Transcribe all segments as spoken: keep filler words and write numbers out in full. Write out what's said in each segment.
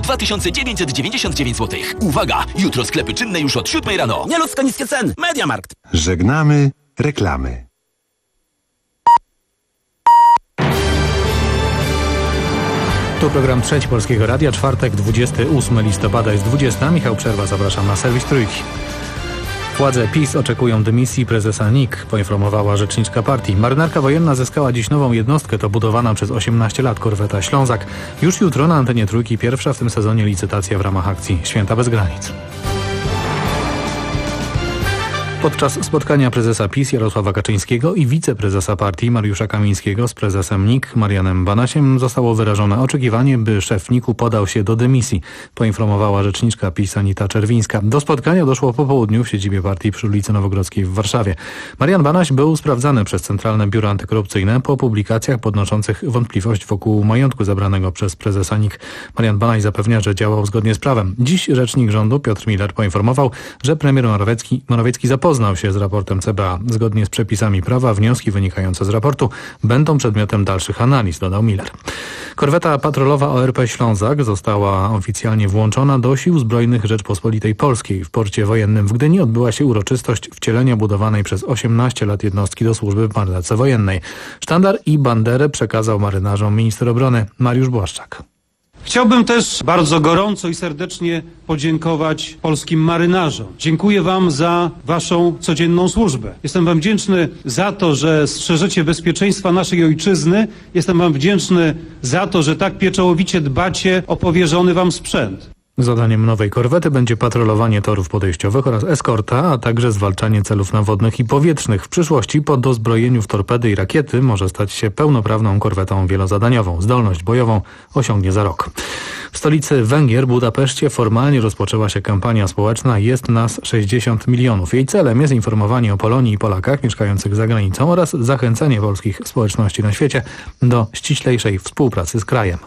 dwa tysiące dziewięćset dziewięćdziesiąt dziewięć złotych. Uwaga! Jutro sklepy czynne już od siódmej rano. Nieludzko niskie ceny. Mediamarkt. Żegnamy reklamy. Tu program Trzeci Polskiego Radia, czwartek, dwudziestego ósmego listopada jest dwudziesta. Michał Przerwa, zapraszam na serwis Trójki. Władze PiS oczekują dymisji prezesa N I K, poinformowała rzeczniczka partii. Marynarka wojenna zyskała dziś nową jednostkę, to budowana przez osiemnaście lat korweta Ślązak. Już jutro na antenie Trójki pierwsza w tym sezonie licytacja w ramach akcji Święta bez granic. Podczas spotkania prezesa PiS Jarosława Kaczyńskiego i wiceprezesa partii Mariusza Kamińskiego z prezesem N I K Marianem Banasiem zostało wyrażone oczekiwanie, by szef N I K-u podał się do dymisji, poinformowała rzeczniczka PiS Anita Czerwińska. Do spotkania doszło po południu w siedzibie partii przy ulicy Nowogrodzkiej w Warszawie. Marian Banaś był sprawdzany przez Centralne Biuro Antykorupcyjne po publikacjach podnoszących wątpliwość wokół majątku zabranego przez prezesa N I K. Marian Banaś zapewnia, że działał zgodnie z prawem. Dziś rzecznik rządu Piotr Miller poinformował, że premier Morawiecki, Morawiecki zapoznał Poznał się z raportem C B A. Zgodnie z przepisami prawa wnioski wynikające z raportu będą przedmiotem dalszych analiz, dodał Miller. Korweta patrolowa O R P Ślązak została oficjalnie włączona do Sił Zbrojnych Rzeczpospolitej Polskiej. W porcie wojennym w Gdyni odbyła się uroczystość wcielenia budowanej przez osiemnaście lat jednostki do służby w marynarce wojennej. Sztandar i banderę przekazał marynarzom minister obrony Mariusz Błaszczak. Chciałbym też bardzo gorąco i serdecznie podziękować polskim marynarzom. Dziękuję wam za waszą codzienną służbę. Jestem wam wdzięczny za to, że strzeżecie bezpieczeństwa naszej ojczyzny. Jestem wam wdzięczny za to, że tak pieczołowicie dbacie o powierzony wam sprzęt. Zadaniem nowej korwety będzie patrolowanie torów podejściowych oraz eskorta, a także zwalczanie celów nawodnych i powietrznych. W przyszłości po dozbrojeniu w torpedy i rakiety może stać się pełnoprawną korwetą wielozadaniową. Zdolność bojową osiągnie za rok. W stolicy Węgier, Budapeszcie, formalnie rozpoczęła się kampania społeczna Jest nas sześćdziesiąt milionów. Jej celem jest informowanie o Polonii i Polakach mieszkających za granicą oraz zachęcenie polskich społeczności na świecie do ściślejszej współpracy z krajem.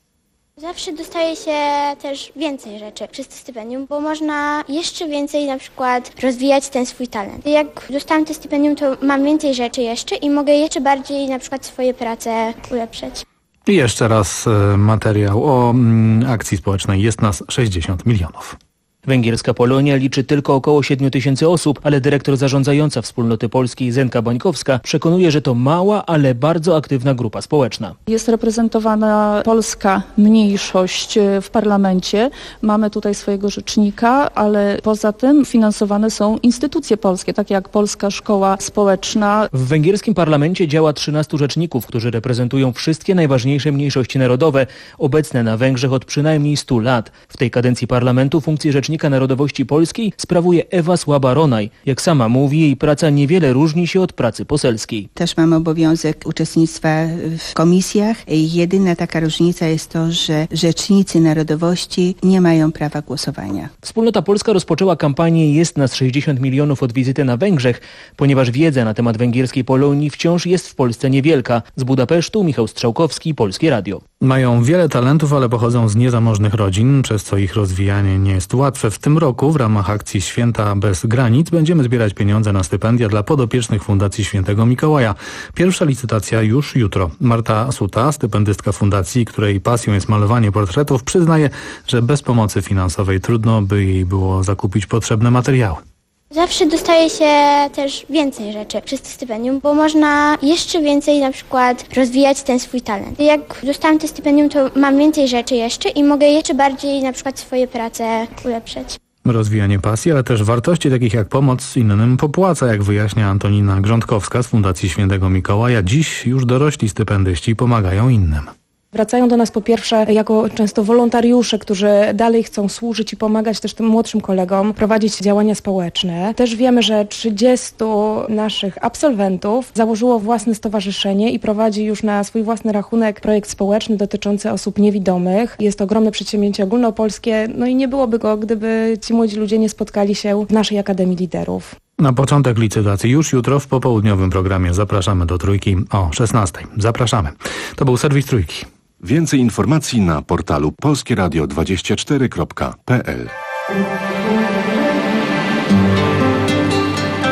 Zawsze dostaje się też więcej rzeczy przez to stypendium, bo można jeszcze więcej na przykład rozwijać ten swój talent. Jak dostałam to stypendium, to mam więcej rzeczy jeszcze i mogę jeszcze bardziej na przykład swoje prace ulepszać. I jeszcze raz materiał o akcji społecznej Jest nas sześćdziesiąt milionów. Węgierska Polonia liczy tylko około siedmiu tysięcy osób, ale dyrektor zarządzająca Wspólnoty Polskiej Zenka Bańkowska przekonuje, że to mała, ale bardzo aktywna grupa społeczna. Jest reprezentowana polska mniejszość w parlamencie. Mamy tutaj swojego rzecznika, ale poza tym finansowane są instytucje polskie, takie jak Polska Szkoła Społeczna. W węgierskim parlamencie działa trzynastu rzeczników, którzy reprezentują wszystkie najważniejsze mniejszości narodowe, obecne na Węgrzech od przynajmniej stu lat. W tej kadencji parlamentu funkcję rzecznika Narodowości Polskiej sprawuje Ewa Słaba-Ronaj. Jak sama mówi, jej praca niewiele różni się od pracy poselskiej. Też mam obowiązek uczestnictwa w komisjach. Jedyna taka różnica jest to, że rzecznicy narodowości nie mają prawa głosowania. Wspólnota Polska rozpoczęła kampanię Jest nas sześćdziesiąt milionów od wizyty na Węgrzech, ponieważ wiedza na temat węgierskiej Polonii wciąż jest w Polsce niewielka. Z Budapesztu Michał Strzałkowski, Polskie Radio. Mają wiele talentów, ale pochodzą z niezamożnych rodzin, przez co ich rozwijanie nie jest łatwe. W tym roku w ramach akcji Święta bez granic będziemy zbierać pieniądze na stypendia dla podopiecznych Fundacji Świętego Mikołaja. Pierwsza licytacja już jutro. Marta Suta, stypendystka fundacji, której pasją jest malowanie portretów, przyznaje, że bez pomocy finansowej trudno by jej było zakupić potrzebne materiały. Zawsze dostaje się też więcej rzeczy przez to stypendium, bo można jeszcze więcej na przykład rozwijać ten swój talent. Jak dostałam to stypendium, to mam więcej rzeczy jeszcze i mogę jeszcze bardziej na przykład swoje prace ulepszać. Rozwijanie pasji, ale też wartości takich jak pomoc innym popłaca, jak wyjaśnia Antonina Grządkowska z Fundacji Świętego Mikołaja. Dziś już dorośli stypendyści pomagają innym. Wracają do nas po pierwsze jako często wolontariusze, którzy dalej chcą służyć i pomagać też tym młodszym kolegom, prowadzić działania społeczne. Też wiemy, że trzydziestu naszych absolwentów założyło własne stowarzyszenie i prowadzi już na swój własny rachunek projekt społeczny dotyczący osób niewidomych. Jest to ogromne przedsięwzięcie ogólnopolskie, no i nie byłoby go, gdyby ci młodzi ludzie nie spotkali się w naszej Akademii Liderów. Na początek licytacji już jutro w popołudniowym programie zapraszamy do Trójki o szesnastej. Zapraszamy. To był serwis Trójki. Więcej informacji na portalu polskie radio dwadzieścia cztery kropka p l.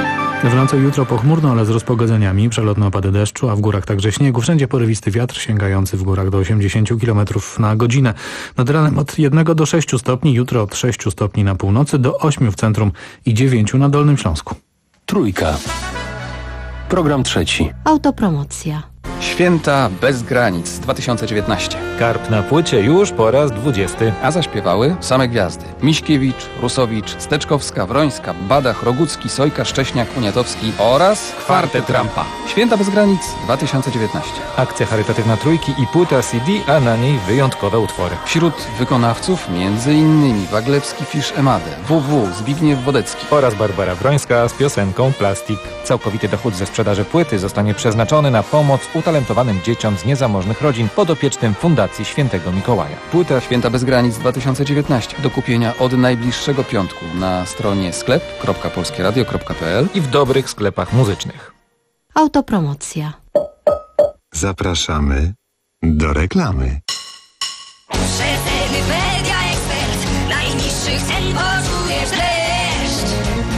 W nocy jutro pochmurno, ale z rozpogodzeniami, przelotne opady deszczu, a w górach także śniegu. Wszędzie porywisty wiatr sięgający w górach do osiemdziesiąt kilometrów na godzinę. Nad ranem od jednego do sześciu stopni, jutro od sześciu stopni na północy do ośmiu w centrum i dziewięciu na Dolnym Śląsku. Trójka. Program trzeci. Autopromocja. Święta bez granic dwa tysiące dziewiętnaście. Karp na płycie już po raz dwudziesty. A zaśpiewały same gwiazdy. Miśkiewicz, Rusowicz, Steczkowska, Wrońska, Badach, Rogucki, Sojka, Szcześniak, Uniatowski oraz Kwartet Rampa. Święta bez granic dwa tysiące dziewiętnaście. Akcja charytatywna Trójki i płyta C D, a na niej wyjątkowe utwory. Wśród wykonawców między innymi Waglewski, Fisz, Emadę, W W, Zbigniew Wodecki oraz Barbara Wrońska z piosenką Plastik. Całkowity dochód ze sprzedaży płyty zostanie przeznaczony na pomoc utalentowanym dzieciom z niezamożnych rodzin podopiecznym Fundacji Świętego Mikołaja. Płyta Święta bez granic dwa tysiące dziewiętnaście do kupienia od najbliższego piątku na stronie sklep kropka polskie radio kropka p l i w dobrych sklepach muzycznych. Autopromocja. Zapraszamy do reklamy. Przeceny Media Expert. Najniższych cen poczujesz dreszcz.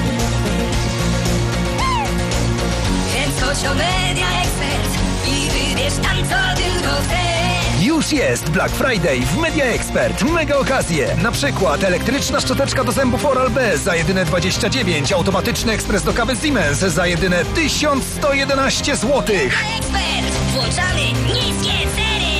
Więc chodź o Media Expert i wybierz tam, co tylko chcesz. Już jest Black Friday w Media Expert. Mega okazje. Na przykład elektryczna szczoteczka do zębów Oral-B za jedyne dwadzieścia dziewięć, automatyczny ekspres do kawy Siemens za jedyne tysiąc sto jedenaście złotych. Ekspert, włączamy niskie ceny.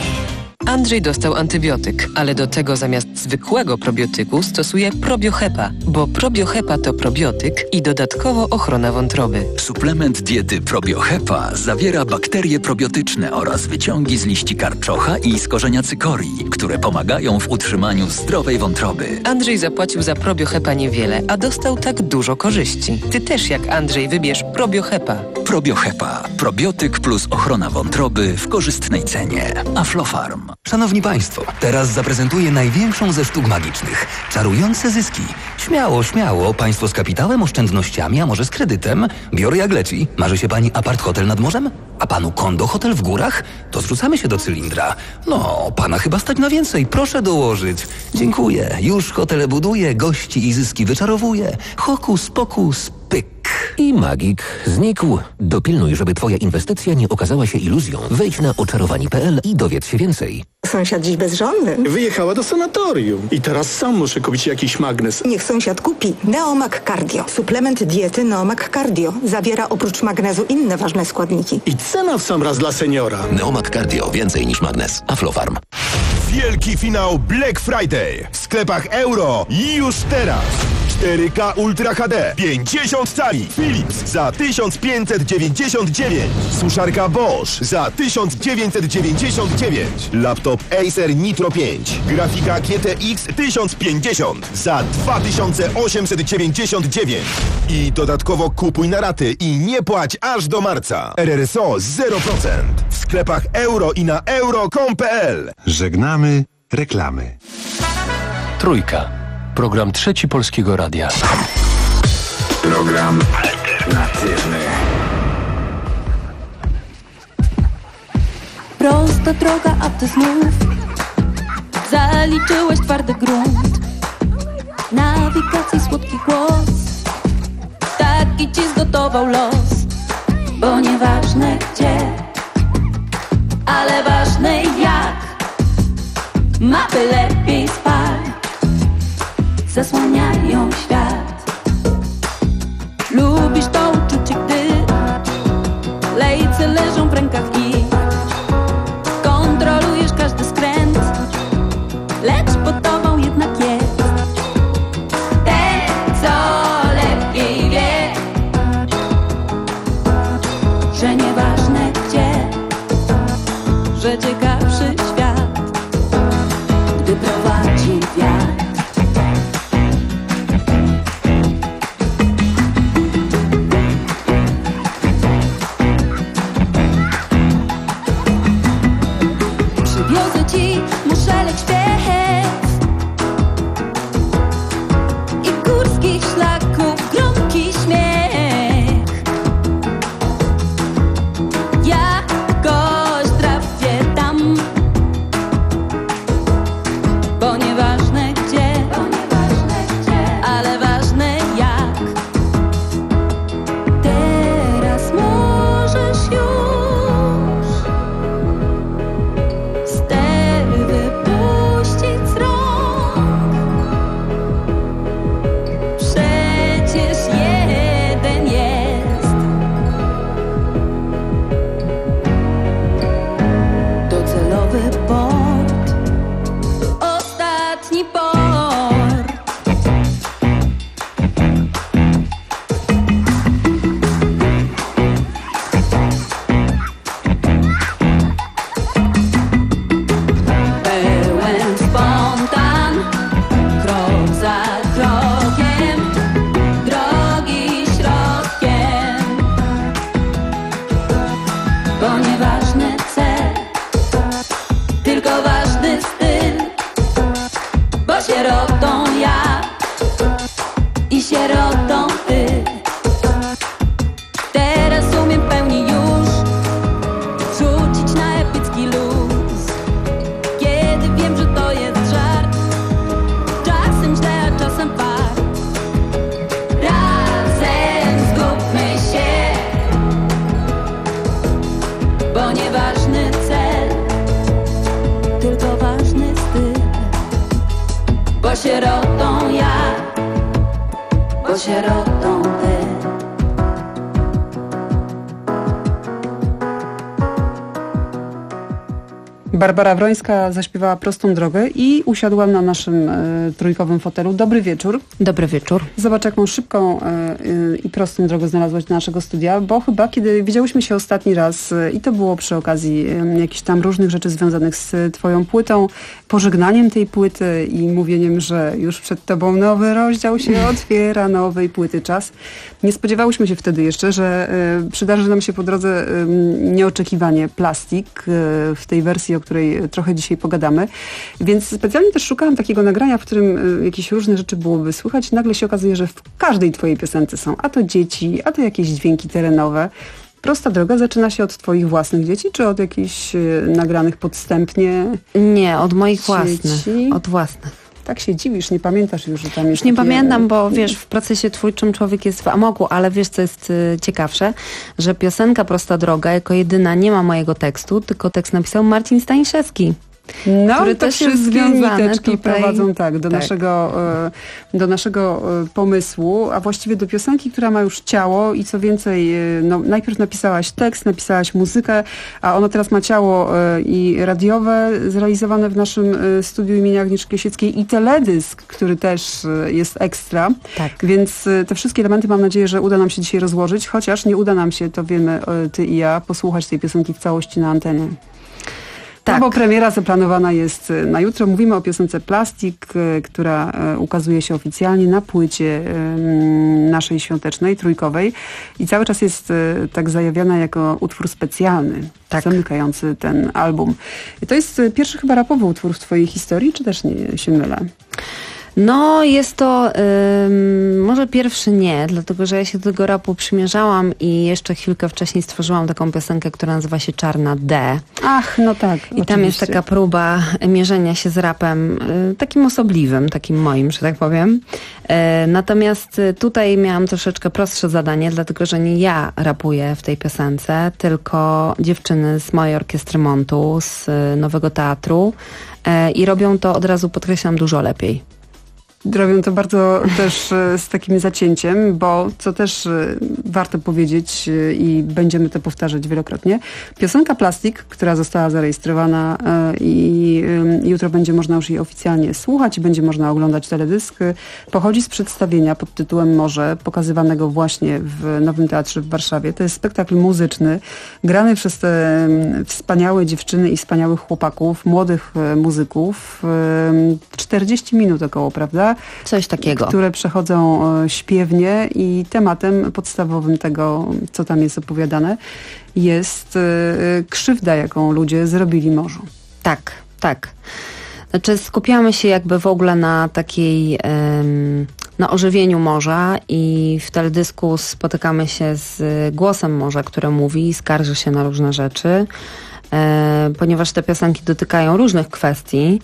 Andrzej dostał antybiotyk, ale do tego zamiast zwykłego probiotyku stosuje probiohepa, bo probiohepa to probiotyk i dodatkowo ochrona wątroby. Suplement diety probiohepa zawiera bakterie probiotyczne oraz wyciągi z liści karczocha i z korzenia cykorii, które pomagają w utrzymaniu zdrowej wątroby. Andrzej zapłacił za probiohepa niewiele, a dostał tak dużo korzyści. Ty też jak Andrzej wybierz probiohepa. Probiohepa. Probiotyk plus ochrona wątroby w korzystnej cenie. Aflofarm. Szanowni Państwo, teraz zaprezentuję największą ze sztuk magicznych. Czarujące zyski. Śmiało, śmiało. Państwo z kapitałem, oszczędnościami, a może z kredytem. Biorę jak leci. Marzy się Pani apart hotel nad morzem? A Panu kondo hotel w górach? To zrzucamy się do cylindra. No, Pana chyba stać na więcej. Proszę dołożyć. Dziękuję. Już hotele buduję, gości i zyski wyczarowuję. Hokus pokus, pyk. I magik znikł. Dopilnuj, żeby Twoja inwestycja nie okazała się iluzją. Wejdź na oczarowani kropka p l i dowiedz się więcej. Sąsiad dziś bezżonny. Wyjechała do sanatorium. I teraz sam muszę kupić jakiś magnes. Niech sąsiad kupi Neomag Cardio. Suplement diety Neomag Cardio. Zawiera oprócz magnezu inne ważne składniki. I cena w sam raz dla seniora. Neomag Cardio. Więcej niż magnes. Aflofarm. Wielki finał Black Friday w sklepach Euro i już teraz. cztery K Ultra H D pięćdziesiąt cali Philips za tysiąc pięćset dziewięćdziesiąt dziewięć, suszarka Bosch za tysiąc dziewięćset dziewięćdziesiąt dziewięć, laptop Acer Nitro pięć, grafika G T X tysiąc pięćdziesiąt za dwa tysiące osiemset dziewięćdziesiąt dziewięć i dodatkowo kupuj na raty i nie płać aż do marca. R R S O zero procent w sklepach Euro i na euro kropka com kropka p l. Żegnamy reklamy. Trójka. Program trzeci Polskiego Radia. Program alternatywny. Prosta droga, a ty znów zaliczyłeś twardy grunt. Nawigacji słodki głos, taki ci zgotował los. Bo nieważne gdzie, ale ważne jak. Mapy lepiej spal, zasłaniają świat. Lubisz to uczucie, gdy lejce leżą w rękach ich. Kontrolujesz każdy skręt, lecz pod tobą jednak jest ten, co lepiej wie, że nieważne gdzie, że ciekawszy świat, gdy prowadzi wiatr. Przywiozę ci muszelek śpiew i górskich szlaków gromki śmiech. Jakoś trafię tam, bo nieważne ostatni port. Pełen spontan, krok za krokiem, drogi środkiem, bo nieważny cel, tylko ważny styl, bo sierotą ja i sierotą ty. Teraz umiem w pełni już rzucić na epicki luz, kiedy wiem, że to jest żart, czasem źle, a czasem fart. Razem zgubmy się, bo nieważny cel, tylko ważny styl, bo sierotą ja, bo sierotą ty. Barbara Wrońska zaśpiewała Prostą drogę i usiadłam na naszym y, trójkowym fotelu. Dobry wieczór. Dobry wieczór. Zobacz, jaką szybką y, y, i prostą drogę znalazłaś do naszego studia, bo chyba kiedy widziałyśmy się ostatni raz y, i to było przy okazji y, jakichś tam różnych rzeczy związanych z y, twoją płytą, pożegnaniem tej płyty i mówieniem, że już przed tobą nowy rozdział się otwiera, nowej płyty czas. Nie spodziewałyśmy się wtedy jeszcze, że y, przydarzy nam się po drodze y, nieoczekiwanie Plastik y, w tej wersji, o której trochę dzisiaj pogadamy. Więc specjalnie też szukałam takiego nagrania, w którym y, jakieś różne rzeczy byłoby słychać. Nagle się okazuje, że w każdej twojej piosence są a to dzieci, a to jakieś dźwięki terenowe. Prosta droga zaczyna się od twoich własnych dzieci, czy od jakichś y, nagranych podstępnie? Nie, od moich dzieci? własnych. Od własnych. Tak się dziwisz, nie pamiętasz już, że tam jest Już nie takie... pamiętam, bo wiesz, w procesie twórczym człowiek jest w amoku, ale wiesz, co jest y, ciekawsze, że piosenka Prosta droga jako jedyna nie ma mojego tekstu, tylko tekst napisał Marcin Staniszewski. No, który to też jest wszystkie związany niteczki tutaj prowadzą tak, do, tak. Naszego, e, do naszego e, pomysłu, a właściwie do piosenki, która ma już ciało i co więcej, e, no, najpierw napisałaś tekst, napisałaś muzykę, a ono teraz ma ciało e, i radiowe zrealizowane w naszym e, studiu imienia Agnieszki Osieckiej i teledysk, który też e, jest ekstra. Tak. Więc e, te wszystkie elementy mam nadzieję, że uda nam się dzisiaj rozłożyć, chociaż nie uda nam się, to wiemy e, ty i ja, posłuchać tej piosenki w całości na antenie. Tak. No bo premiera zaplanowana jest na jutro. Mówimy o piosence Plastik, która ukazuje się oficjalnie na płycie naszej świątecznej, trójkowej i cały czas jest tak zajawiana jako utwór specjalny, tak, zamykający ten album. To jest pierwszy chyba rapowy utwór w twojej historii, czy też nie się mylę? No, jest to ym, może pierwszy nie, dlatego że ja się do tego rapu przymierzałam i jeszcze chwilkę wcześniej stworzyłam taką piosenkę, która nazywa się Czarna D. Ach, no tak. I oczywiście. tam jest taka próba mierzenia się z rapem y, takim osobliwym, takim moim, że tak powiem. Y, natomiast tutaj miałam troszeczkę prostsze zadanie, dlatego że nie ja rapuję w tej piosence, tylko dziewczyny z mojej orkiestry Montu, z y, Nowego Teatru y, i robią to, od razu podkreślam, dużo lepiej. Robią to bardzo też z takim zacięciem, bo co też warto powiedzieć i będziemy to powtarzać wielokrotnie, piosenka Plastik, która została zarejestrowana i jutro będzie można już jej oficjalnie słuchać i będzie można oglądać teledysk, pochodzi z przedstawienia pod tytułem Morze, pokazywanego właśnie w Nowym Teatrze w Warszawie. To jest spektakl muzyczny, grany przez te wspaniałe dziewczyny i wspaniałych chłopaków, młodych muzyków. czterdzieści minut około, prawda? Coś takiego. Które przechodzą śpiewnie i tematem podstawowym tego, co tam jest opowiadane, jest krzywda, jaką ludzie zrobili morzu. Tak, tak. Znaczy skupiamy się jakby w ogóle na takiej, na ożywieniu morza i w teledysku spotykamy się z głosem morza, które mówi i skarży się na różne rzeczy, ponieważ te piosenki dotykają różnych kwestii,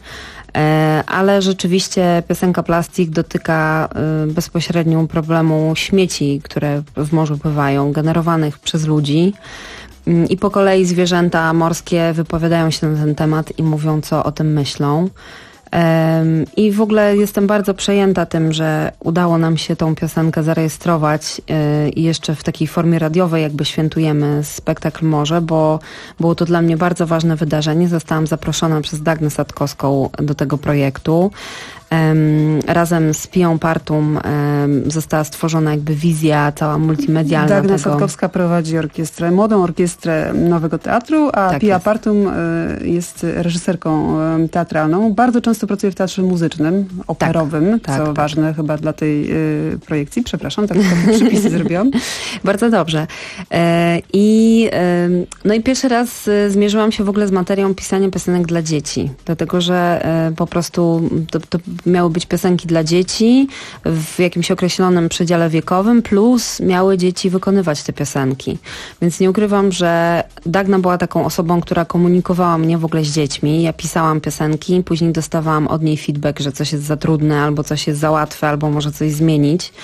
ale rzeczywiście piosenka Plastik dotyka bezpośrednio problemu śmieci, które w morzu pływają, generowanych przez ludzi. I po kolei zwierzęta morskie wypowiadają się na ten temat i mówią, co o tym myślą. I w ogóle jestem bardzo przejęta tym, że udało nam się tą piosenkę zarejestrować i jeszcze w takiej formie radiowej jakby świętujemy spektakl Morze, bo było to dla mnie bardzo ważne wydarzenie. Zostałam zaproszona przez Dagnę Sadkowską do tego projektu. Razem z Piją Partum została stworzona jakby wizja cała multimedialna. Dagna tego. Sadkowska prowadzi orkiestrę, młodą orkiestrę Nowego Teatru, a tak Pija jest. Partum jest reżyserką teatralną. Bardzo często pracuje w teatrze muzycznym, operowym, tak, co tak, ważne tak. chyba dla tej y, projekcji. Przepraszam, tak takie przypisy zrobiłam. Bardzo dobrze. E, I e, no i pierwszy raz zmierzyłam się w ogóle z materią pisania piosenek dla dzieci, dlatego że e, po prostu to, to miały być piosenki dla dzieci w jakimś określonym przedziale wiekowym, plus miały dzieci wykonywać te piosenki. Więc nie ukrywam, że Dagna była taką osobą, która komunikowała mnie w ogóle z dziećmi. Ja pisałam piosenki, później dostawałam od niej feedback, że coś jest za trudne, albo coś jest za łatwe, albo może coś zmienić.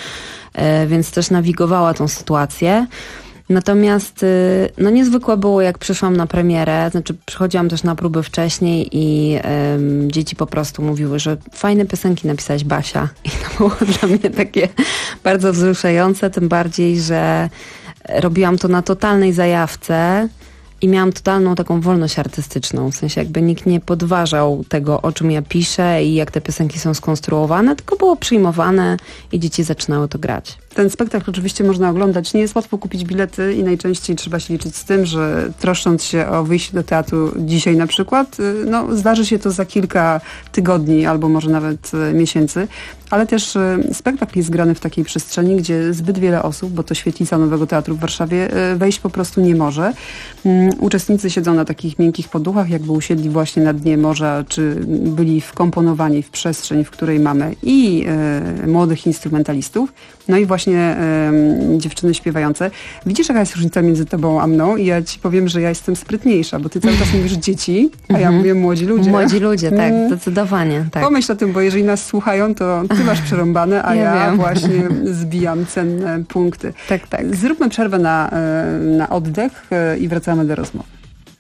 Więc też nawigowała tą sytuację. Natomiast no niezwykłe było, jak przyszłam na premierę, znaczy przychodziłam też na próby wcześniej i um, dzieci po prostu mówiły, że fajne piosenki napisałaś, Basia. I to było dla mnie takie bardzo wzruszające, tym bardziej, że robiłam to na totalnej zajawce i miałam totalną taką wolność artystyczną, w sensie jakby nikt nie podważał tego, o czym ja piszę i jak te piosenki są skonstruowane, tylko było przyjmowane i dzieci zaczynały to grać. Ten spektakl oczywiście można oglądać. Nie jest łatwo kupić bilety i najczęściej trzeba się liczyć z tym, że troszcząc się o wyjście do teatru dzisiaj na przykład, no zdarzy się to za kilka tygodni albo może nawet miesięcy, ale też spektakl jest grany w takiej przestrzeni, gdzie zbyt wiele osób, bo to świetlica Nowego Teatru w Warszawie, wejść po prostu nie może. Uczestnicy siedzą na takich miękkich poduchach, jakby usiedli właśnie na dnie morza, czy byli wkomponowani w przestrzeń, w której mamy i e, młodych instrumentalistów, no i właśnie e, dziewczyny śpiewające. Widzisz, jaka jest różnica między tobą a mną? I ja ci powiem, że ja jestem sprytniejsza, bo ty cały czas mówisz dzieci, a ja Mhm. mówię młodzi ludzie. Młodzi ludzie, tak, Mm. zdecydowanie. Tak. Pomyśl o tym, bo jeżeli nas słuchają, to ty masz przerąbane, a Ja ja wiem. właśnie zbijam cenne punkty. Tak, tak. Zróbmy przerwę na, e, na oddech e, i wracamy do rozmowy.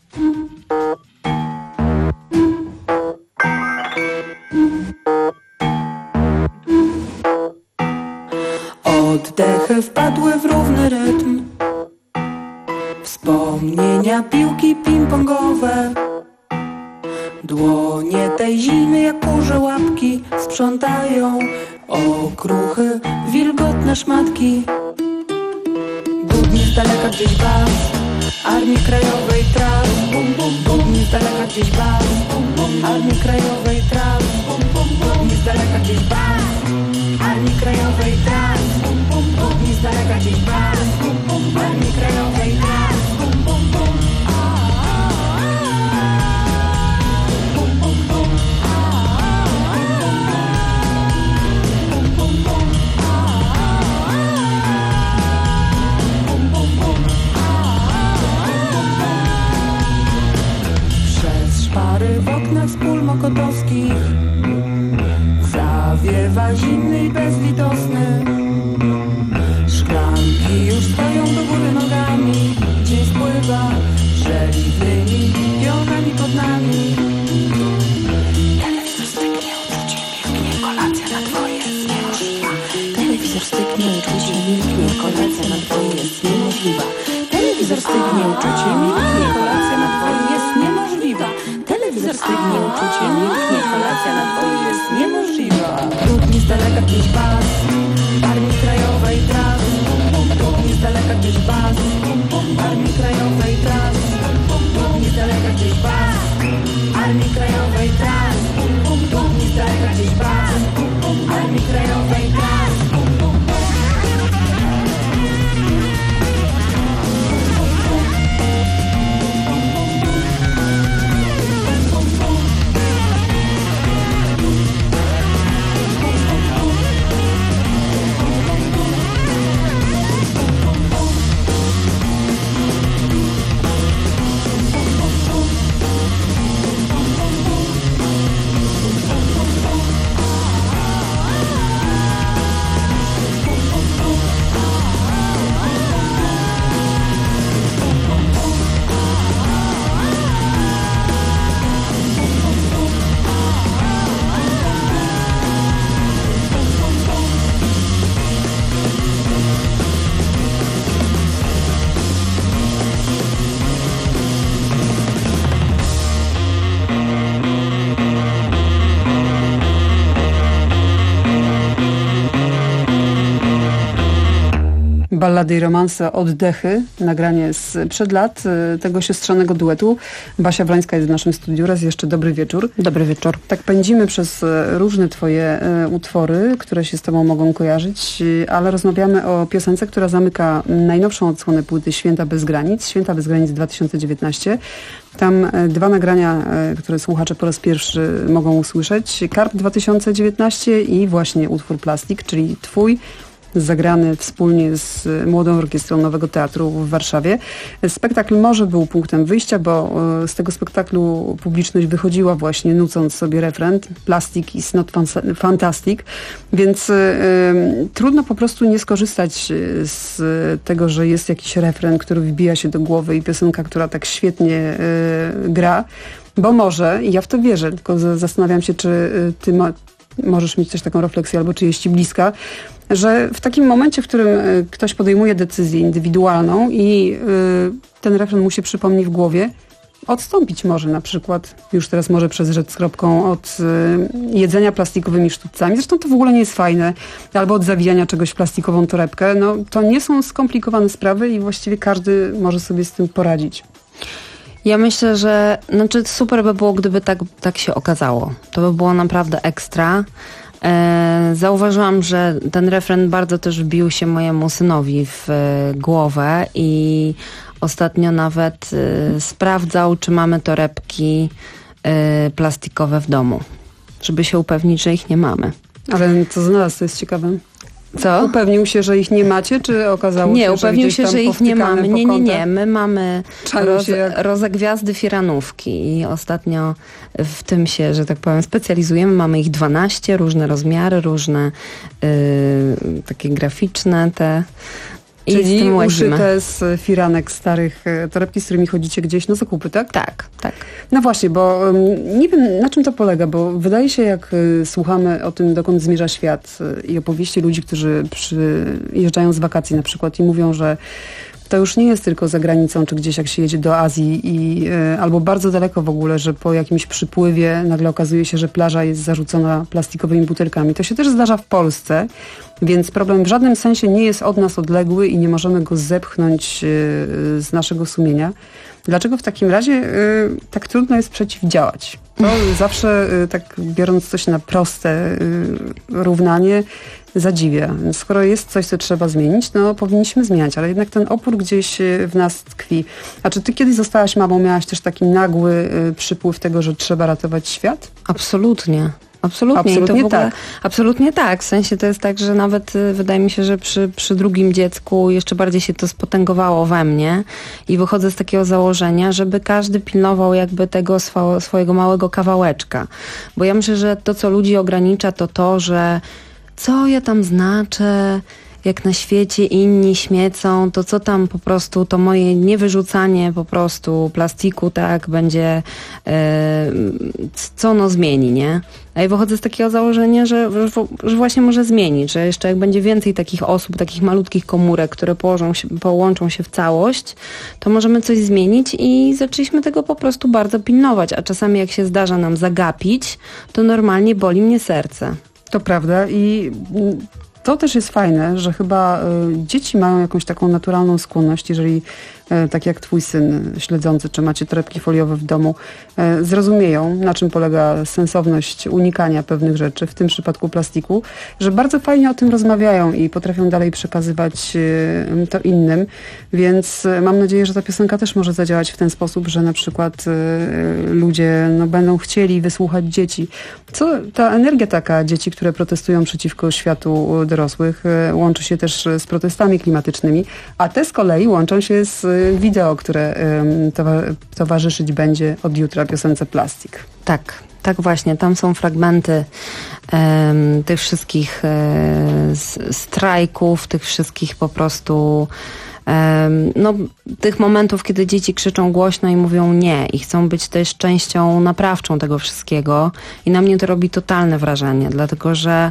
Oddechy wpadły w równy rytm. Wspomnienia piłki ping-pongowe. Dłonie tej zimy jak kurze łapki sprzątają okruchy, wilgotne szmatki. Dudni z daleka gdzieś bas Armii Krajowej tras. Dudni z daleka gdzieś bas Armii Krajowej tras. Dudni z daleka gdzieś bas Armii Krajowej tras. Dudni z daleka gdzieś bas Armii Krajowej tras. Szpary w oknach z pól mokotowskich zawiewa zimny i bezlitosny. Szklanki już stoją do góry nogami. Dzień spływa żeliwnymi pionami pod nami. Telewizor stygnie, uczucie milknie, kolacja na dwoje jest niemożliwa. Telewizor stygnie, uczucie milknie, kolacja na dwoje jest niemożliwa. Telewizor stygnie, uczucie milknie, kolacja na dwoje jest niemożliwa. Telewizor stygnie, uczucie milknie, kolacja na dwoje jest niemożliwa. Dudni z daleka gdzieś bas Armii Krajowej tras. Dudni z daleka gdzieś bas Armii Krajowej tras. Dudni z daleka gdzieś bas Armii Krajowej tras. Dudni z daleka gdzieś bas Armii Krajowej tras. Ballady i romanse, oddechy, nagranie sprzed lat tego siostrzanego duetu. Basia Wrońska jest w naszym studiu. Raz jeszcze dobry wieczór. Dobry wieczór. Tak pędzimy przez różne twoje utwory, które się z tobą mogą kojarzyć, ale rozmawiamy o piosence, która zamyka najnowszą odsłonę płyty Święta bez granic. Święta bez granic dwa tysiące dziewiętnaście. Tam dwa nagrania, które słuchacze po raz pierwszy mogą usłyszeć. Karp dwa tysiące dziewiętnaście i właśnie utwór Plastik, czyli twój, zagrany wspólnie z Młodą Orkiestrą Nowego Teatru w Warszawie. Spektakl może był punktem wyjścia, bo z tego spektaklu publiczność wychodziła właśnie nucąc sobie refren Plastic is not fantastic, więc y, trudno po prostu nie skorzystać z tego, że jest jakiś refren, który wbija się do głowy i piosenka, która tak świetnie y, gra, bo może, i ja w to wierzę, tylko zastanawiam się, czy ty ma, możesz mieć też taką refleksję, albo czy jest ci bliska, że w takim momencie, w którym ktoś podejmuje decyzję indywidualną i y, ten refren mu się przypomni w głowie, odstąpić może na przykład, już teraz może przez rzecz z kropką, od y, jedzenia plastikowymi sztućcami. Zresztą to w ogóle nie jest fajne. Albo od zawijania czegoś w plastikową torebkę. No, to nie są skomplikowane sprawy i właściwie każdy może sobie z tym poradzić. Ja myślę, że znaczy super by było, gdyby tak, tak się okazało. To by było naprawdę ekstra. E, zauważyłam, że ten refren bardzo też wbił się mojemu synowi w e, głowę i ostatnio nawet e, sprawdzał, czy mamy torebki e, plastikowe w domu, żeby się upewnić, że ich nie mamy. Ale co znalazł, to jest ciekawe. Co? Upewnił się, że ich nie macie, czy okazało nie, się, upewnił że się, że ich nie mamy. Nie, nie, nie. My mamy roz, jak... rozegwiazdy firanówki i ostatnio w tym się, że tak powiem, specjalizujemy. Mamy ich dwanaście, różne rozmiary, różne yy, takie graficzne te. I Czyli z tym uszyte z firanek starych torebki, z którymi chodzicie gdzieś na zakupy, tak? Tak, tak. No właśnie, bo um, nie wiem, na czym to polega, bo wydaje się, jak y, słuchamy o tym, dokąd zmierza świat y, i opowieści ludzi, którzy przyjeżdżają z wakacji na przykład i mówią, że to już nie jest tylko za granicą, czy gdzieś jak się jedzie do Azji i y, albo bardzo daleko w ogóle, że po jakimś przypływie nagle okazuje się, że plaża jest zarzucona plastikowymi butelkami. To się też zdarza w Polsce, więc problem w żadnym sensie nie jest od nas odległy i nie możemy go zepchnąć y, z naszego sumienia. Dlaczego w takim razie y, tak trudno jest przeciwdziałać? To zawsze, y, tak biorąc coś na proste y, równanie, zadziwia. Skoro jest coś, co trzeba zmienić, no powinniśmy zmieniać, ale jednak ten opór gdzieś w nas tkwi. A czy ty kiedyś zostałaś mamą, miałaś też taki nagły y, przypływ tego, że trzeba ratować świat? Absolutnie. Absolutnie. Absolutnie I to w ogóle, tak. Absolutnie tak. W sensie to jest tak, że nawet y, wydaje mi się, że przy, przy drugim dziecku jeszcze bardziej się to spotęgowało we mnie i wychodzę z takiego założenia, żeby każdy pilnował jakby tego swo, swojego małego kawałeczka. Bo ja myślę, że to, co ludzi ogranicza, to to, że co ja tam znaczę, jak na świecie inni śmiecą, to co tam po prostu, to moje niewyrzucanie po prostu plastiku, tak, będzie, e, co ono zmieni, nie? A ja wychodzę z takiego założenia, że, że właśnie może zmienić, że jeszcze jak będzie więcej takich osób, takich malutkich komórek, które położą się, połączą się w całość, to możemy coś zmienić i zaczęliśmy tego po prostu bardzo pilnować, a czasami jak się zdarza nam zagapić, to normalnie boli mnie serce. To prawda i to też jest fajne, że chyba y, dzieci mają jakąś taką naturalną skłonność, jeżeli y, tak jak twój syn śledzący, czy macie torebki foliowe w domu, y, zrozumieją, na czym polega sensowność unikania pewnych rzeczy, w tym przypadku plastiku, że bardzo fajnie o tym rozmawiają i potrafią dalej przekazywać y, to innym, więc y, mam nadzieję, że ta piosenka też może zadziałać w ten sposób, że na przykład y, ludzie no, będą chcieli wysłuchać dzieci. Co ta energia taka dzieci, które protestują przeciwko światu dorosłych, łączy się też z protestami klimatycznymi, a te z kolei łączą się z wideo, które towarzyszyć będzie od jutra piosence Plastik. Tak, tak właśnie. Tam są fragmenty um, tych wszystkich um, strajków, tych wszystkich po prostu um, no, tych momentów, kiedy dzieci krzyczą głośno i mówią nie i chcą być też częścią naprawczą tego wszystkiego i na mnie to robi totalne wrażenie, dlatego że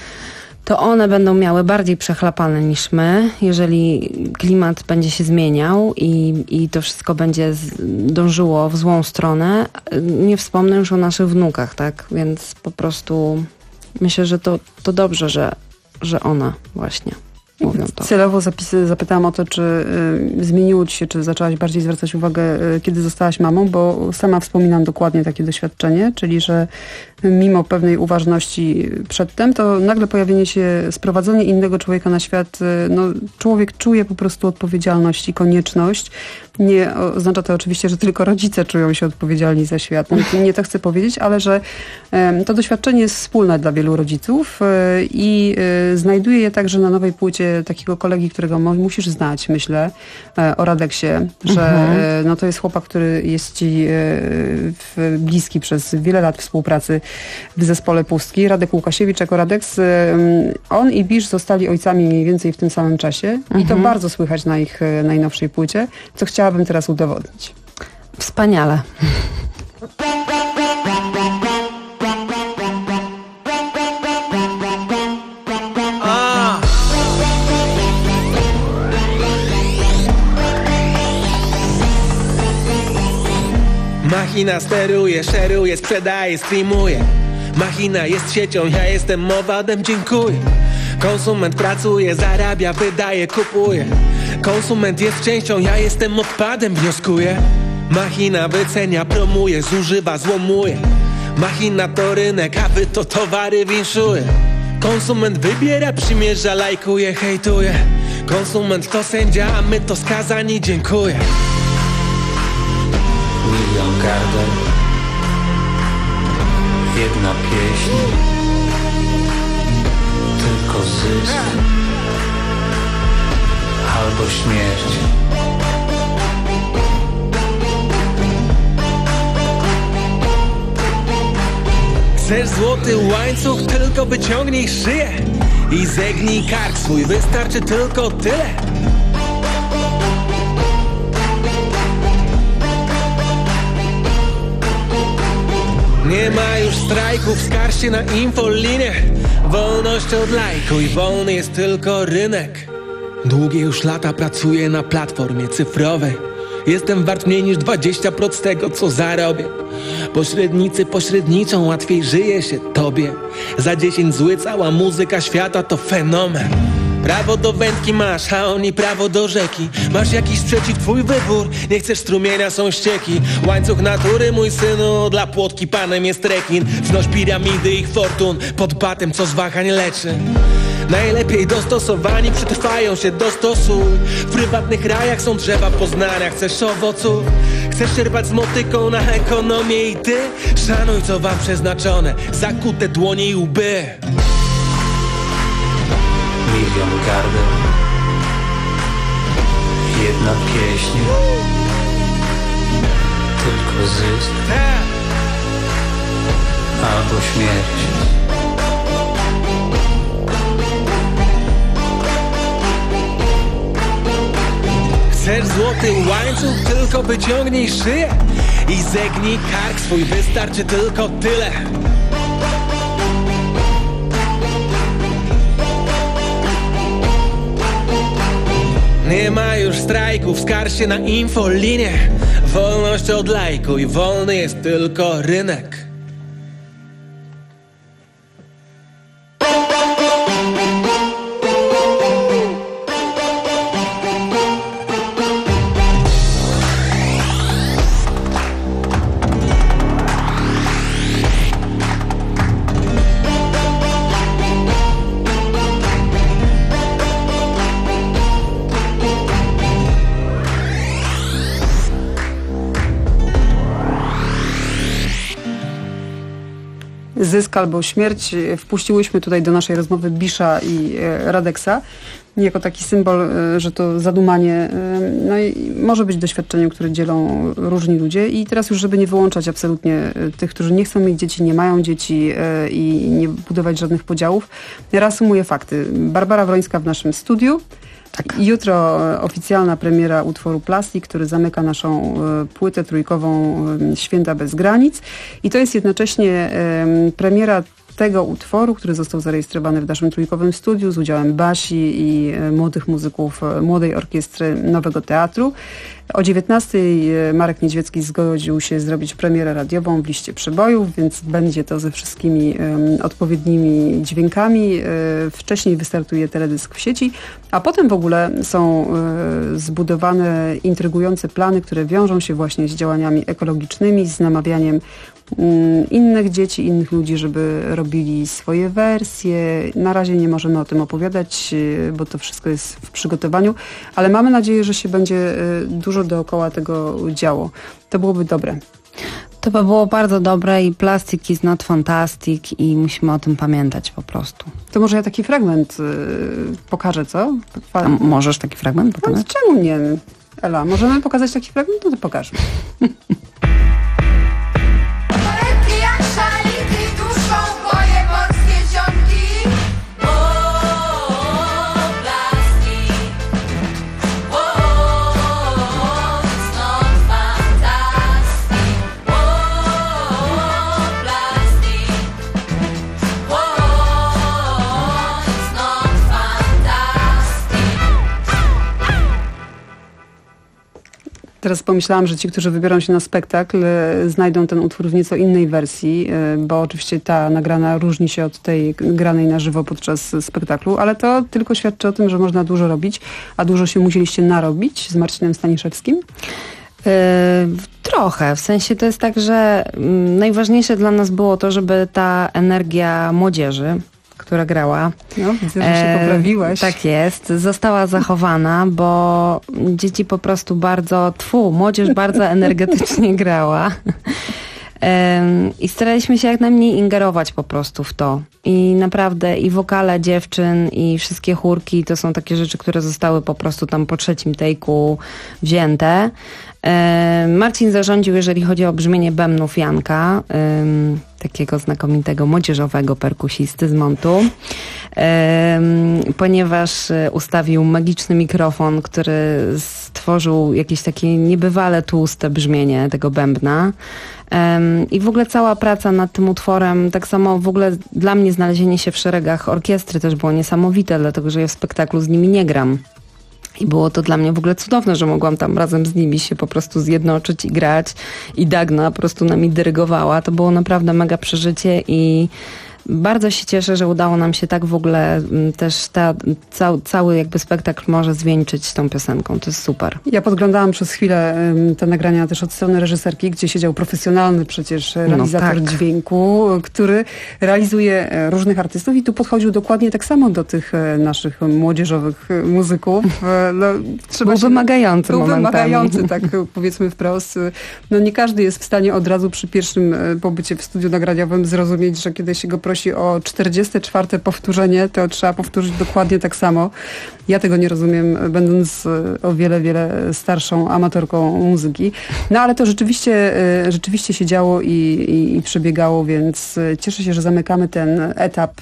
to one będą miały bardziej przechlapane niż my, jeżeli klimat będzie się zmieniał i, i to wszystko będzie z, dążyło w złą stronę. Nie wspomnę już o naszych wnukach, tak? Więc po prostu myślę, że to, to dobrze, że, że one właśnie. mówią to. Celowo zapisy, zapytałam o to, czy y, zmieniło ci się, czy zaczęłaś bardziej zwracać uwagę, y, kiedy zostałaś mamą, bo sama wspominam dokładnie takie doświadczenie, czyli że mimo pewnej uważności przedtem, to nagle pojawienie się, sprowadzenie innego człowieka na świat, y, no człowiek czuje po prostu odpowiedzialność i konieczność. Nie oznacza to oczywiście, że tylko rodzice czują się odpowiedzialni za świat. Nie, nie to chcę powiedzieć, ale że y, to doświadczenie jest wspólne dla wielu rodziców y, i y, znajduję je także na nowej płycie takiego kolegi, którego musisz znać, myślę, o Radeksie, że mhm. no to jest chłopak, który jest ci bliski przez wiele lat współpracy w zespole Pustki. Radek Łukasiewicz jako Radeks. On i Bisz zostali ojcami mniej więcej w tym samym czasie mhm. i to bardzo słychać na ich najnowszej płycie, co chciałabym teraz udowodnić. Wspaniale. Machina steruje, szeruje, sprzedaje, streamuje. Machina jest siecią, ja jestem owadem, dziękuję. Konsument pracuje, zarabia, wydaje, kupuje. Konsument jest częścią, ja jestem odpadem, wnioskuję. Machina wycenia, promuje, zużywa, złomuje. Machina to rynek, a wy to towary winszuje. Konsument wybiera, przymierza, lajkuje, hejtuje. Konsument to sędzia, a my to skazani, dziękuję. Milion gardeń, jedna pieśń, tylko zysk albo śmierć. Chcesz złoty łańcuch, tylko wyciągnij szyję i zegnij kark swój, wystarczy tylko tyle. Nie ma już strajków, skarż się na infolinię. Wolność od lajku i wolny jest tylko rynek. Długie już lata pracuję na platformie cyfrowej. Jestem wart mniej niż dwadzieścia procent tego, co zarobię. Pośrednicy pośredniczą, łatwiej żyje się tobie. Za dziesięć zły cała muzyka świata to fenomen. Prawo do wędki masz, a oni prawo do rzeki. Masz jakiś sprzeciw, twój wybór, nie chcesz strumienia, są ścieki. Łańcuch natury, mój synu, dla płotki panem jest rekin. Wnoś piramidy ich fortun, pod batem, co z wahań leczy. Najlepiej dostosowani przetrwają się, dostosuj. W prywatnych rajach są drzewa poznania, chcesz owoców. Chcesz czerpać z motyką na ekonomię i ty szanuj, co wam przeznaczone, zakute dłonie i łby. Milion gardeń, jedna pieśń, tylko zysk albo śmierć. Chcesz złoty łańcuch, tylko wyciągnij szyję i zegnij kark swój, wystarczy tylko tyle. Nie ma już strajków, skarż się na infolinię. Wolność od lajku i wolny jest tylko rynek. Zysk albo śmierć. Wpuściłyśmy tutaj do naszej rozmowy Bisza i Radeksa jako taki symbol, że to zadumanie no i może być doświadczeniem, które dzielą różni ludzie. I teraz już, żeby nie wyłączać absolutnie tych, którzy nie chcą mieć dzieci, nie mają dzieci i nie budować żadnych podziałów, reasumuję fakty. Barbara Wrońska w naszym studiu. Tak. Jutro oficjalna premiera utworu Plastik, który zamyka naszą płytę trójkową Święta bez granic. I to jest jednocześnie premiera tego utworu, który został zarejestrowany w naszym trójkowym studiu z udziałem Basi i młodych muzyków Młodej Orkiestry Nowego Teatru. O dziewiętnastej Marek Niedźwiecki zgodził się zrobić premierę radiową w liście przebojów, więc będzie to ze wszystkimi um, odpowiednimi dźwiękami. E, wcześniej wystartuje teledysk w sieci, a potem w ogóle są e, zbudowane intrygujące plany, które wiążą się właśnie z działaniami ekologicznymi, z namawianiem um, innych dzieci, innych ludzi, żeby robili swoje wersje. Na razie nie możemy o tym opowiadać, bo to wszystko jest w przygotowaniu, ale mamy nadzieję, że się będzie dużo dookoła tego działo. To byłoby dobre. To by było bardzo dobre i Plastic is not fantastic i musimy o tym pamiętać po prostu. To może ja taki fragment yy, pokażę, co? A możesz taki fragment pokazać? No, czemu nie? Ela, możemy pokazać taki fragment? No to pokażmy. Teraz pomyślałam, że ci, którzy wybiorą się na spektakl, znajdą ten utwór w nieco innej wersji, bo oczywiście ta nagrana różni się od tej granej na żywo podczas spektaklu, ale to tylko świadczy o tym, że można dużo robić, a dużo się musieliście narobić z Marcinem Staniszewskim? Yy, trochę, w sensie to jest tak, że mm, najważniejsze dla nas było to, żeby ta energia młodzieży, która grała. No, widzę, że się poprawiłaś. E, tak jest. Została zachowana, bo dzieci po prostu bardzo, tfu, młodzież bardzo energetycznie grała. E, I staraliśmy się jak najmniej ingerować po prostu w to. I naprawdę i wokale dziewczyn, i wszystkie chórki to są takie rzeczy, które zostały po prostu tam po trzecim take'u wzięte. E, Marcin zarządził, jeżeli chodzi o brzmienie bębnów Janka, e, takiego znakomitego młodzieżowego perkusisty z Montu, e, ponieważ ustawił magiczny mikrofon, który stworzył jakieś takie niebywale tłuste brzmienie tego bębna. Um, I w ogóle cała praca nad tym utworem, tak samo w ogóle dla mnie znalezienie się w szeregach orkiestry też było niesamowite, dlatego że ja w spektaklu z nimi nie gram. I było to dla mnie w ogóle cudowne, że mogłam tam razem z nimi się po prostu zjednoczyć i grać. I Dagna po prostu nami dyrygowała. To było naprawdę mega przeżycie i bardzo się cieszę, że udało nam się tak w ogóle też ta, cał, cały jakby spektakl może zwieńczyć tą piosenką. To jest super. Ja podglądałam przez chwilę te nagrania też od strony reżyserki, gdzie siedział profesjonalny przecież realizator no tak. dźwięku, który realizuje różnych artystów i tu podchodził dokładnie tak samo do tych naszych młodzieżowych muzyków. No, trzeba był się, wymagający był momentami. wymagający, tak powiedzmy wprost. No nie każdy jest w stanie od razu przy pierwszym pobycie w studiu nagraniowym zrozumieć, że kiedy się go prosi o czterdzieste czwarte powtórzenie, to trzeba powtórzyć dokładnie tak samo. Ja tego nie rozumiem, będąc o wiele, wiele starszą amatorką muzyki. No ale to rzeczywiście, rzeczywiście się działo i, i, i przebiegało, więc cieszę się, że zamykamy ten etap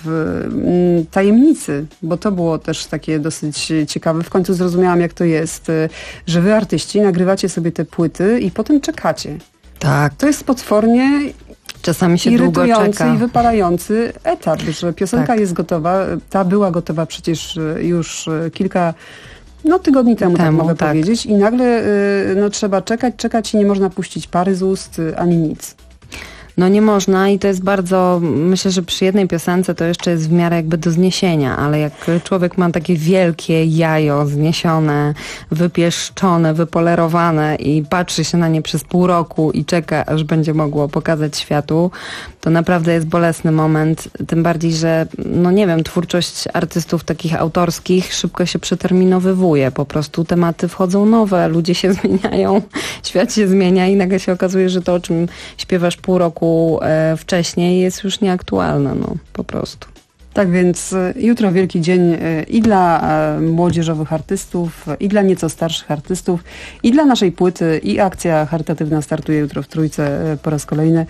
tajemnicy, bo to było też takie dosyć ciekawe. W końcu zrozumiałam, jak to jest, że wy artyści nagrywacie sobie te płyty i potem czekacie. Tak. To jest potwornie czasami się długo czeka. I wypalający etap, że piosenka tak. jest gotowa. Ta była gotowa przecież już kilka no, tygodni temu, temu tak mogę tak. powiedzieć. I nagle no, trzeba czekać, czekać i nie można puścić pary z ust ani nic. No nie można i to jest bardzo, myślę, że przy jednej piosence to jeszcze jest w miarę jakby do zniesienia, ale jak człowiek ma takie wielkie jajo zniesione, wypieszczone, wypolerowane i patrzy się na nie przez pół roku i czeka, aż będzie mogło pokazać światu, to naprawdę jest bolesny moment, tym bardziej, że no nie wiem, twórczość artystów takich autorskich szybko się przeterminowywuje, po prostu tematy wchodzą nowe, ludzie się zmieniają, świat się zmienia i nagle się okazuje, że to, o czym śpiewasz pół roku wcześniej jest już nieaktualne, no po prostu. Tak więc jutro wielki dzień i dla młodzieżowych artystów, i dla nieco starszych artystów, i dla naszej płyty, i akcja charytatywna startuje jutro w Trójce po raz kolejny.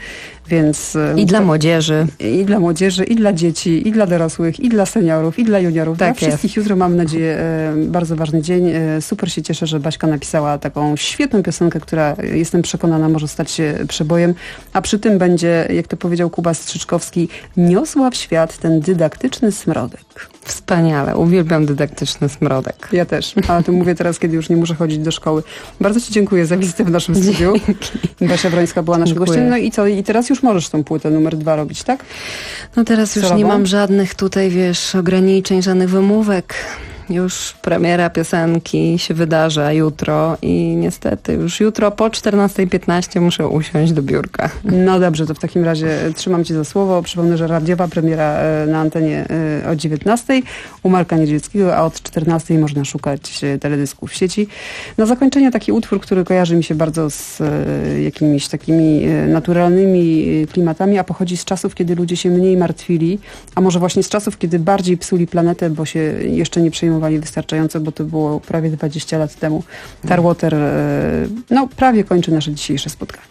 Więc, I dla młodzieży. I dla młodzieży, i dla dzieci, i dla dorosłych, i dla seniorów, i dla juniorów. Tak dla wszystkich. Jutro mam nadzieję bardzo ważny dzień. Super się cieszę, że Baśka napisała taką świetną piosenkę, która jestem przekonana może stać się przebojem. A przy tym będzie, jak to powiedział Kuba Strzyczkowski, niosła w świat ten dydaktyczny smrodek. Wspaniale. Uwielbiam dydaktyczny smrodek. Ja też. Ale to mówię teraz, kiedy już nie muszę chodzić do szkoły. Bardzo ci dziękuję za wizytę w naszym studiu. Basia Brońska była naszym gościem. No i co? I teraz już możesz tą płytę numer dwa robić, tak? No teraz już Celową? nie mam żadnych tutaj, wiesz, ograniczeń, żadnych wymówek. Już premiera piosenki się wydarza jutro i niestety już jutro po czternasta piętnaście muszę usiąść do biurka. No dobrze, to w takim razie trzymam cię za słowo. Przypomnę, że radiowa premiera na antenie o dziewiętnastej u Marka Niedźwieckiego, a od czternastej można szukać teledysków w sieci. Na zakończenie taki utwór, który kojarzy mi się bardzo z jakimiś takimi naturalnymi klimatami, a pochodzi z czasów, kiedy ludzie się mniej martwili, a może właśnie z czasów, kiedy bardziej psuli planetę, bo się jeszcze nie przejmowali wystarczająco, bo to było prawie dwadzieścia lat temu. Tarwater, no prawie kończy nasze dzisiejsze spotkanie.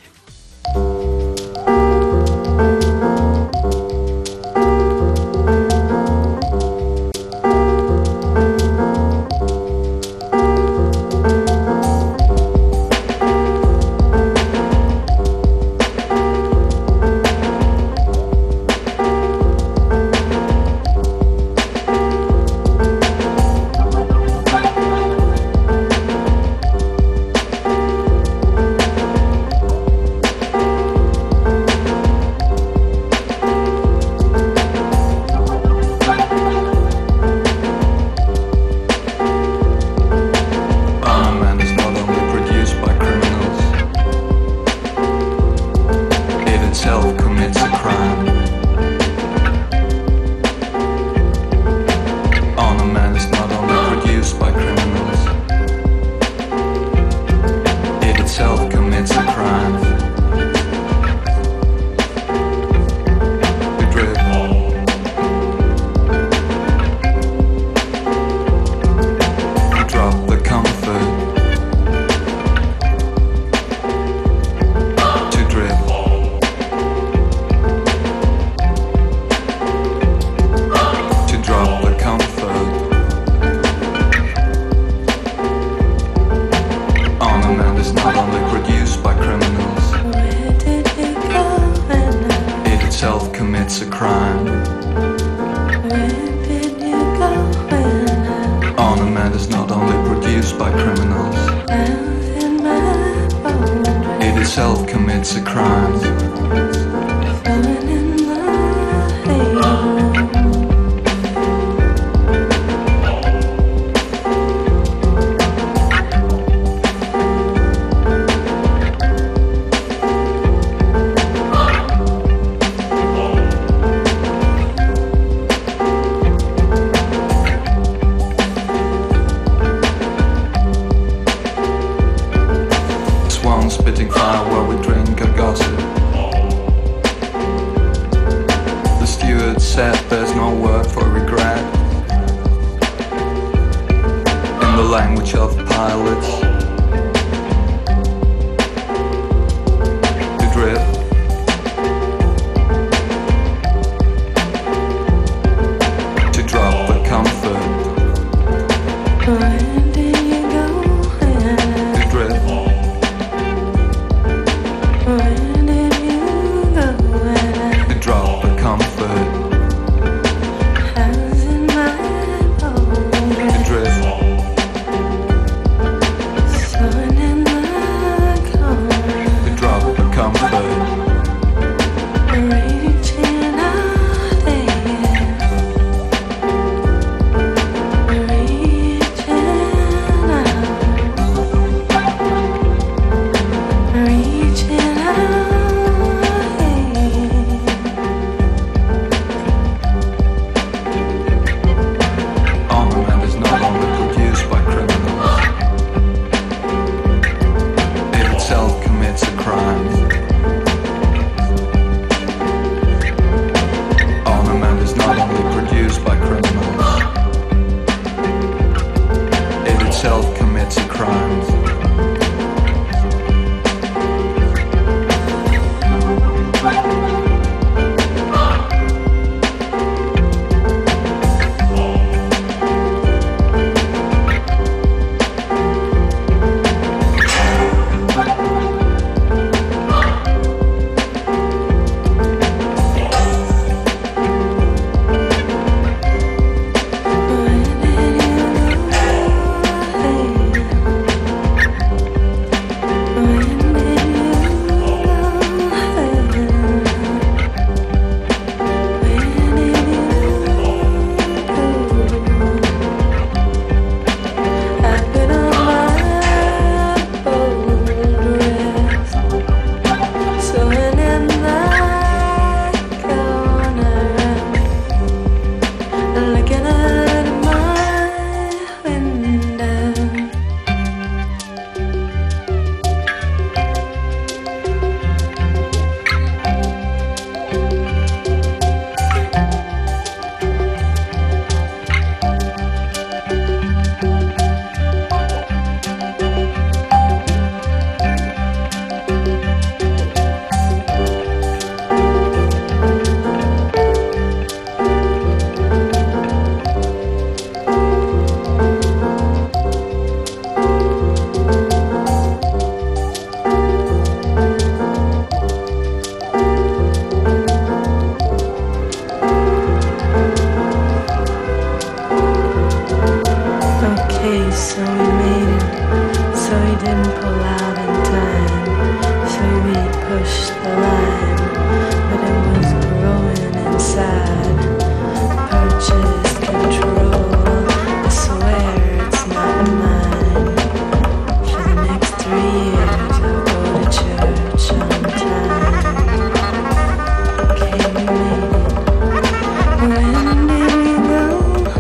So we made it, so he didn't pull out in time. So we pushed the line, but it was growing inside. Purchased control, I swear it's not mine. For the next three years I'll go to church on time. Okay, we made it. When did we go?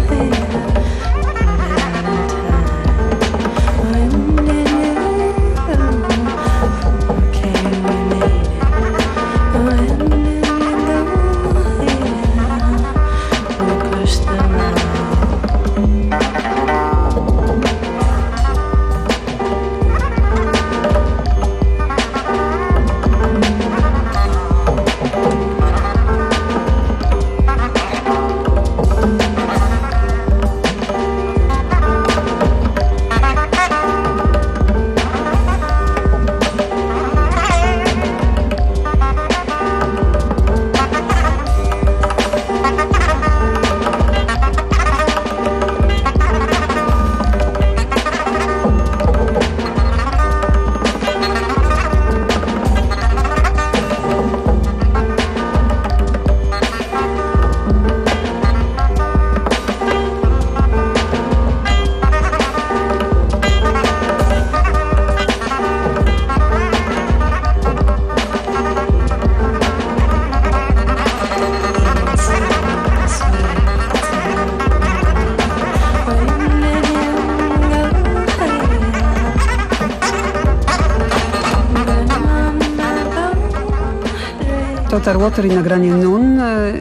Total Water i nagranie Nun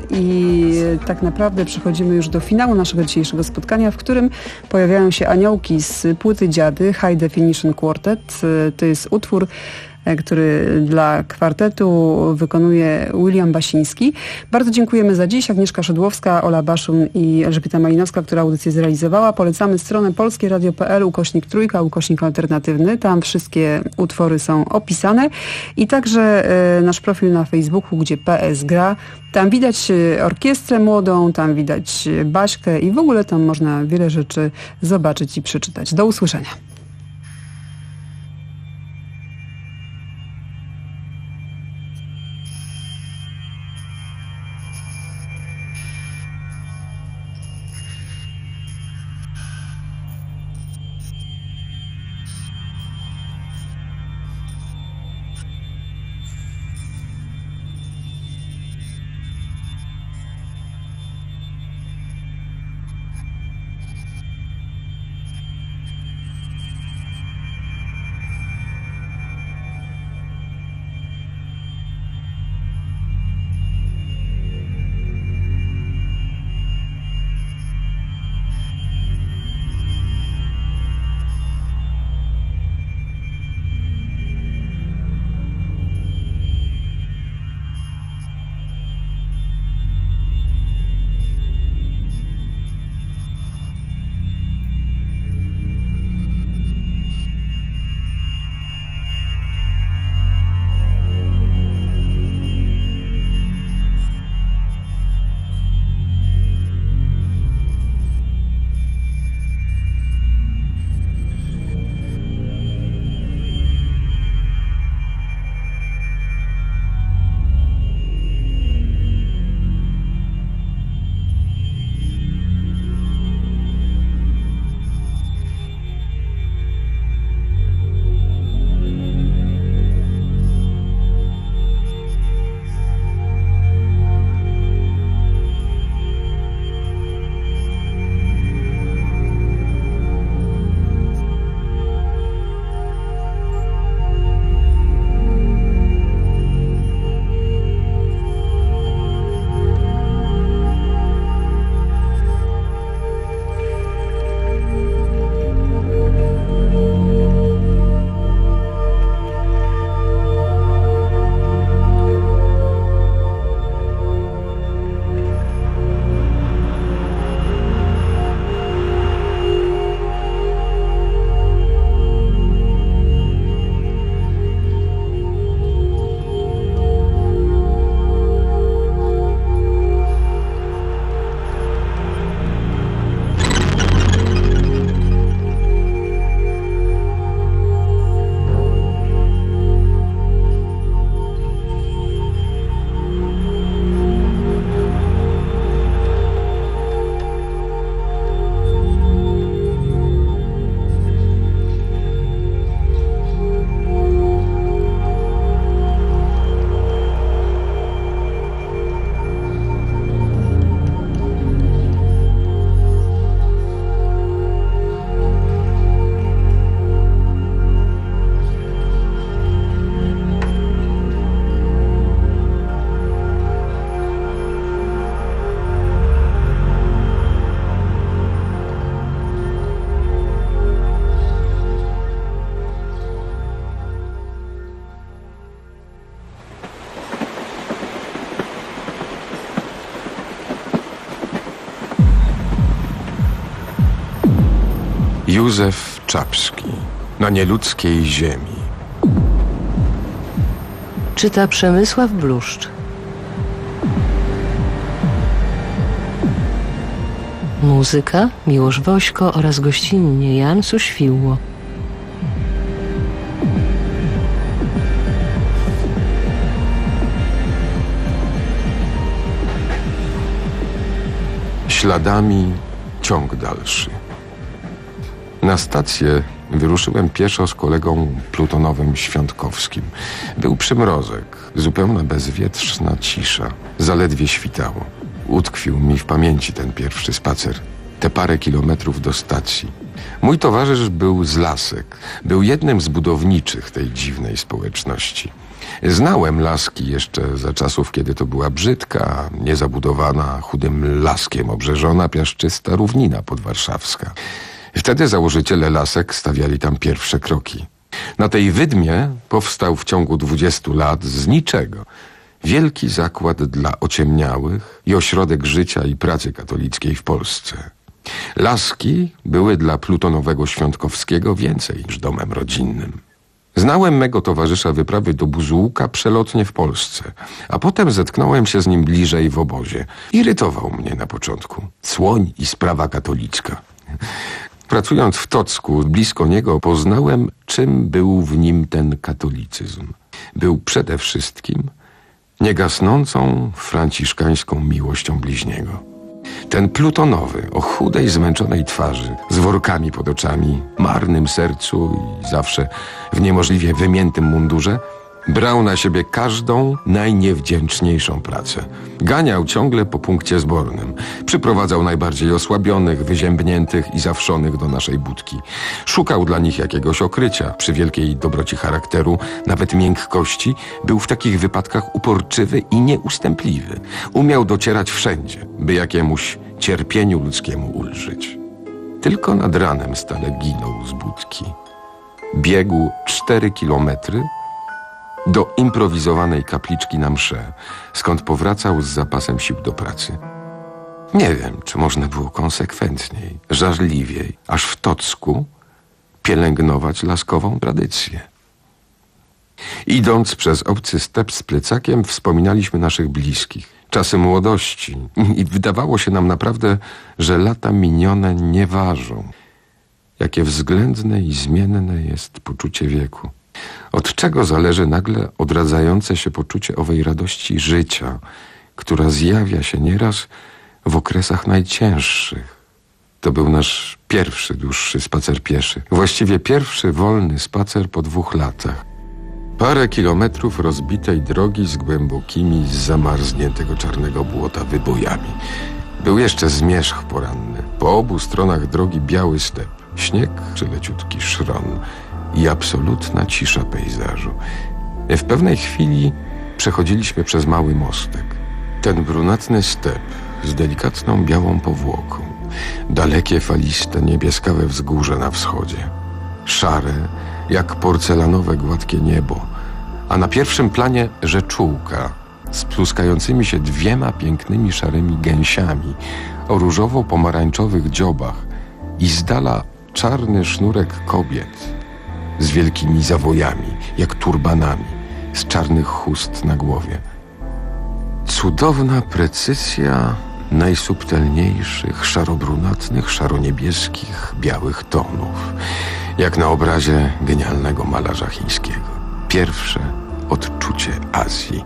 i tak naprawdę przechodzimy już do finału naszego dzisiejszego spotkania, w którym pojawiają się aniołki z płyty Dziady, High Definition Quartet. To jest utwór, który dla kwartetu wykonuje William Basiński. Bardzo dziękujemy za dziś. Agnieszka Szydłowska, Ola Baszun i Elżbieta Malinowska, która audycję zrealizowała. Polecamy stronę polskieradio kropka p l, ukośnik trójka, ukośnik alternatywny. Tam wszystkie utwory są opisane. I także e, nasz profil na Facebooku, gdzie P S gra. Tam widać orkiestrę młodą, tam widać Baśkę i w ogóle tam można wiele rzeczy zobaczyć i przeczytać. Do usłyszenia. Józef Czapski. Na nieludzkiej ziemi. Czyta Przemysław Bluszcz. Muzyka Miłosz Wośko oraz gościnnie Jan Suświło. Śladami ciąg dalszy. Na stację wyruszyłem pieszo z kolegą plutonowym Świątkowskim. Był przymrozek, zupełna bezwietrzna cisza. Zaledwie świtało. Utkwił mi w pamięci ten pierwszy spacer. Te parę kilometrów do stacji. Mój towarzysz był z Lasek. Był jednym z budowniczych tej dziwnej społeczności. Znałem Laski jeszcze za czasów, kiedy to była brzydka, niezabudowana, chudym laskiem obrzeżona, piaszczysta równina podwarszawska. Wtedy założyciele Lasek stawiali tam pierwsze kroki. Na tej wydmie powstał w ciągu dwudziestu lat z niczego wielki zakład dla ociemniałych i ośrodek życia i pracy katolickiej w Polsce. Laski były dla plutonowego Świątkowskiego więcej niż domem rodzinnym. Znałem mego towarzysza wyprawy do Buzułka przelotnie w Polsce, a potem zetknąłem się z nim bliżej w obozie. Irytował mnie na początku. Słoń i sprawa katolicka. Pracując w Tocku, blisko niego, poznałem, czym był w nim ten katolicyzm. Był przede wszystkim niegasnącą franciszkańską miłością bliźniego. Ten plutonowy, o chudej, zmęczonej twarzy, z workami pod oczami, marnym sercu i zawsze w niemożliwie wymiętym mundurze, brał na siebie każdą najniewdzięczniejszą pracę. Ganiał ciągle po punkcie zbornym. Przyprowadzał najbardziej osłabionych, wyziębniętych i zawszonych do naszej budki. Szukał dla nich jakiegoś okrycia. Przy wielkiej dobroci charakteru, nawet miękkości, był w takich wypadkach uporczywy i nieustępliwy. Umiał docierać wszędzie, by jakiemuś cierpieniu ludzkiemu ulżyć. Tylko nad ranem stale ginął z budki. Biegł cztery kilometry do improwizowanej kapliczki na mszę, skąd powracał z zapasem sił do pracy. Nie wiem, czy można było konsekwentniej, żarliwiej, aż w Tocku pielęgnować laskową tradycję. Idąc przez obcy step z plecakiem, wspominaliśmy naszych bliskich, czasy młodości i wydawało się nam naprawdę, że lata minione nie ważą. Jakie względne i zmienne jest poczucie wieku. Od czego zależy nagle odradzające się poczucie owej radości życia, która zjawia się nieraz w okresach najcięższych. To był nasz pierwszy dłuższy spacer pieszy. Właściwie pierwszy wolny spacer po dwóch latach. Parę kilometrów rozbitej drogi z głębokimi, z zamarzniętego czarnego błota wybojami. Był jeszcze zmierzch poranny. Po obu stronach drogi biały step. Śnieg czy leciutki szron. I absolutna cisza pejzażu. W pewnej chwili przechodziliśmy przez mały mostek. Ten brunatny step z delikatną białą powłoką. Dalekie faliste niebieskawe wzgórze na wschodzie. Szare, jak porcelanowe gładkie niebo. A na pierwszym planie rzeczułka z pluskającymi się dwiema pięknymi szarymi gęsiami o różowo-pomarańczowych dziobach i z dala czarny sznurek kobiet z wielkimi zawojami, jak turbanami, z czarnych chust na głowie. Cudowna precyzja najsubtelniejszych, szarobrunatnych, szaroniebieskich, białych tonów, jak na obrazie genialnego malarza chińskiego. Pierwsze odczucie Azji.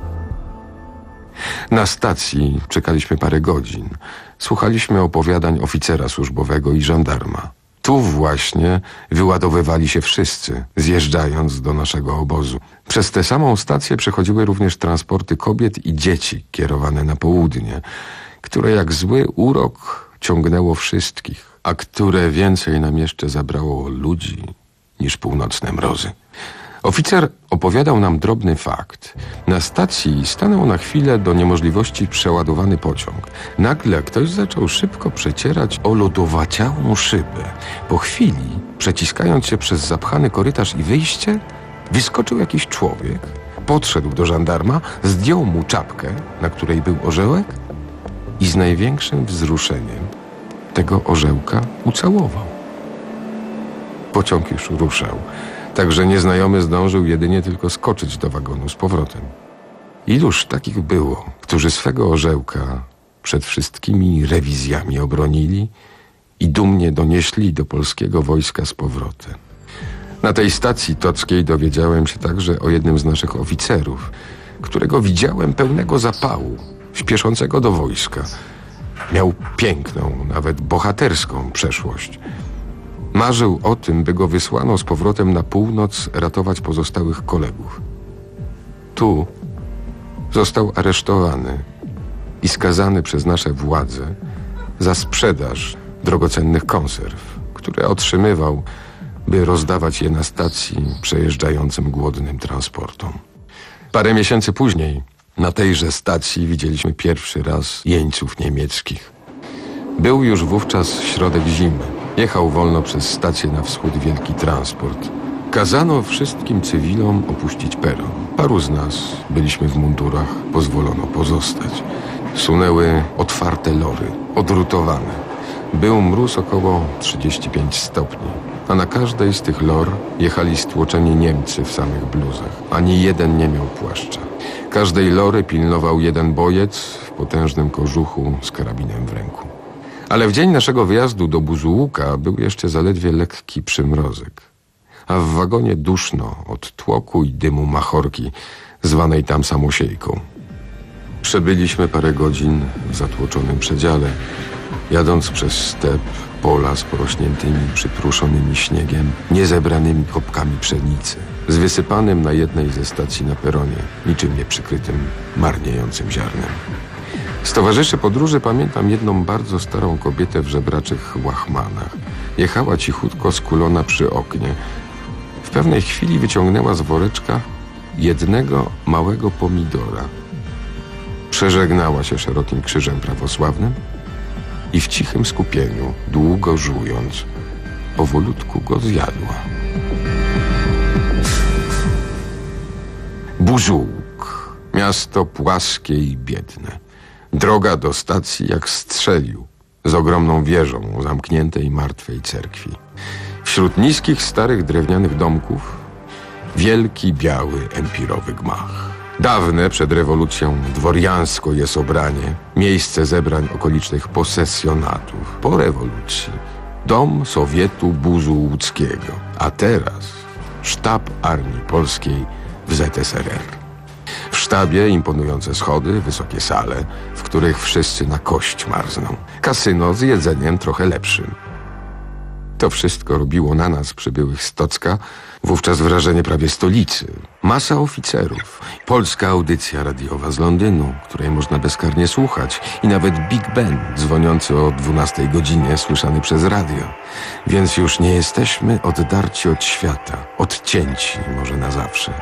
Na stacji czekaliśmy parę godzin. Słuchaliśmy opowiadań oficera służbowego i żandarma. Tu właśnie wyładowywali się wszyscy, zjeżdżając do naszego obozu. Przez tę samą stację przechodziły również transporty kobiet i dzieci kierowane na południe, które jak zły urok ciągnęło wszystkich, a które więcej nam jeszcze zabrało ludzi niż północne mrozy. Oficer opowiadał nam drobny fakt. Na stacji stanął na chwilę do niemożliwości przeładowany pociąg. Nagle ktoś zaczął szybko przecierać o lodowaciałą szybę. Po chwili, przeciskając się przez zapchany korytarz i wyjście, wyskoczył jakiś człowiek, podszedł do żandarma, zdjął mu czapkę, na której był orzełek i z największym wzruszeniem tego orzełka ucałował. Pociąg już ruszał, także nieznajomy zdążył jedynie tylko skoczyć do wagonu z powrotem. Iluż takich było, którzy swego orzełka przed wszystkimi rewizjami obronili i dumnie donieśli do polskiego wojska z powrotem. Na tej stacji tockiej dowiedziałem się także o jednym z naszych oficerów, którego widziałem pełnego zapału, śpieszącego do wojska. Miał piękną, nawet bohaterską przeszłość. Marzył o tym, by go wysłano z powrotem na północ ratować pozostałych kolegów. Tu został aresztowany i skazany przez nasze władze za sprzedaż drogocennych konserw, które otrzymywał, by rozdawać je na stacji przejeżdżającym głodnym transportom. Parę miesięcy później na tejże stacji widzieliśmy pierwszy raz jeńców niemieckich. Był już wówczas środek zimy. Jechał wolno przez stację na wschód wielki transport. Kazano wszystkim cywilom opuścić peron. Paru z nas byliśmy w mundurach, pozwolono pozostać. Sunęły otwarte lory, odrutowane. Był mróz około trzydzieści pięć stopni, a na każdej z tych lor jechali stłoczeni Niemcy w samych bluzach. Ani jeden nie miał płaszcza. Każdej lory pilnował jeden bojec w potężnym kożuchu z karabinem w ręku. Ale w dzień naszego wyjazdu do Buzułuka był jeszcze zaledwie lekki przymrozek, a w wagonie duszno od tłoku i dymu machorki, zwanej tam samosiejką. Przebyliśmy parę godzin w zatłoczonym przedziale, jadąc przez step, pola z porośniętymi, przypruszonymi śniegiem, niezebranymi kopkami pszenicy, z wysypanym na jednej ze stacji na peronie, niczym nieprzykrytym, marniejącym ziarnem. Z towarzyszy podróży pamiętam jedną bardzo starą kobietę w żebraczych łachmanach. Jechała cichutko skulona przy oknie. W pewnej chwili wyciągnęła z woreczka jednego małego pomidora. Przeżegnała się szerokim krzyżem prawosławnym i w cichym skupieniu, długo żując, powolutku go zjadła. Buzułuk. Miasto płaskie i biedne. Droga do stacji jak strzelił, z ogromną wieżą zamkniętej martwej cerkwi. Wśród niskich, starych drewnianych domków wielki, biały, empirowy gmach. Dawne, przed rewolucją, dworiansko jest obranie, miejsce zebrań okolicznych posesjonatów. Po rewolucji dom Sowietu Buzułuckiego, a teraz sztab Armii Polskiej w Z S R R. W sztabie imponujące schody, wysokie sale, w których wszyscy na kość marzną. Kasyno z jedzeniem trochę lepszym. To wszystko robiło na nas, przybyłych z Tocka, wówczas wrażenie prawie stolicy. Masa oficerów, polska audycja radiowa z Londynu, której można bezkarnie słuchać, i nawet Big Ben dzwoniący o dwunastej godzinie, słyszany przez radio. Więc już nie jesteśmy oddarci od świata, odcięci może na zawsze.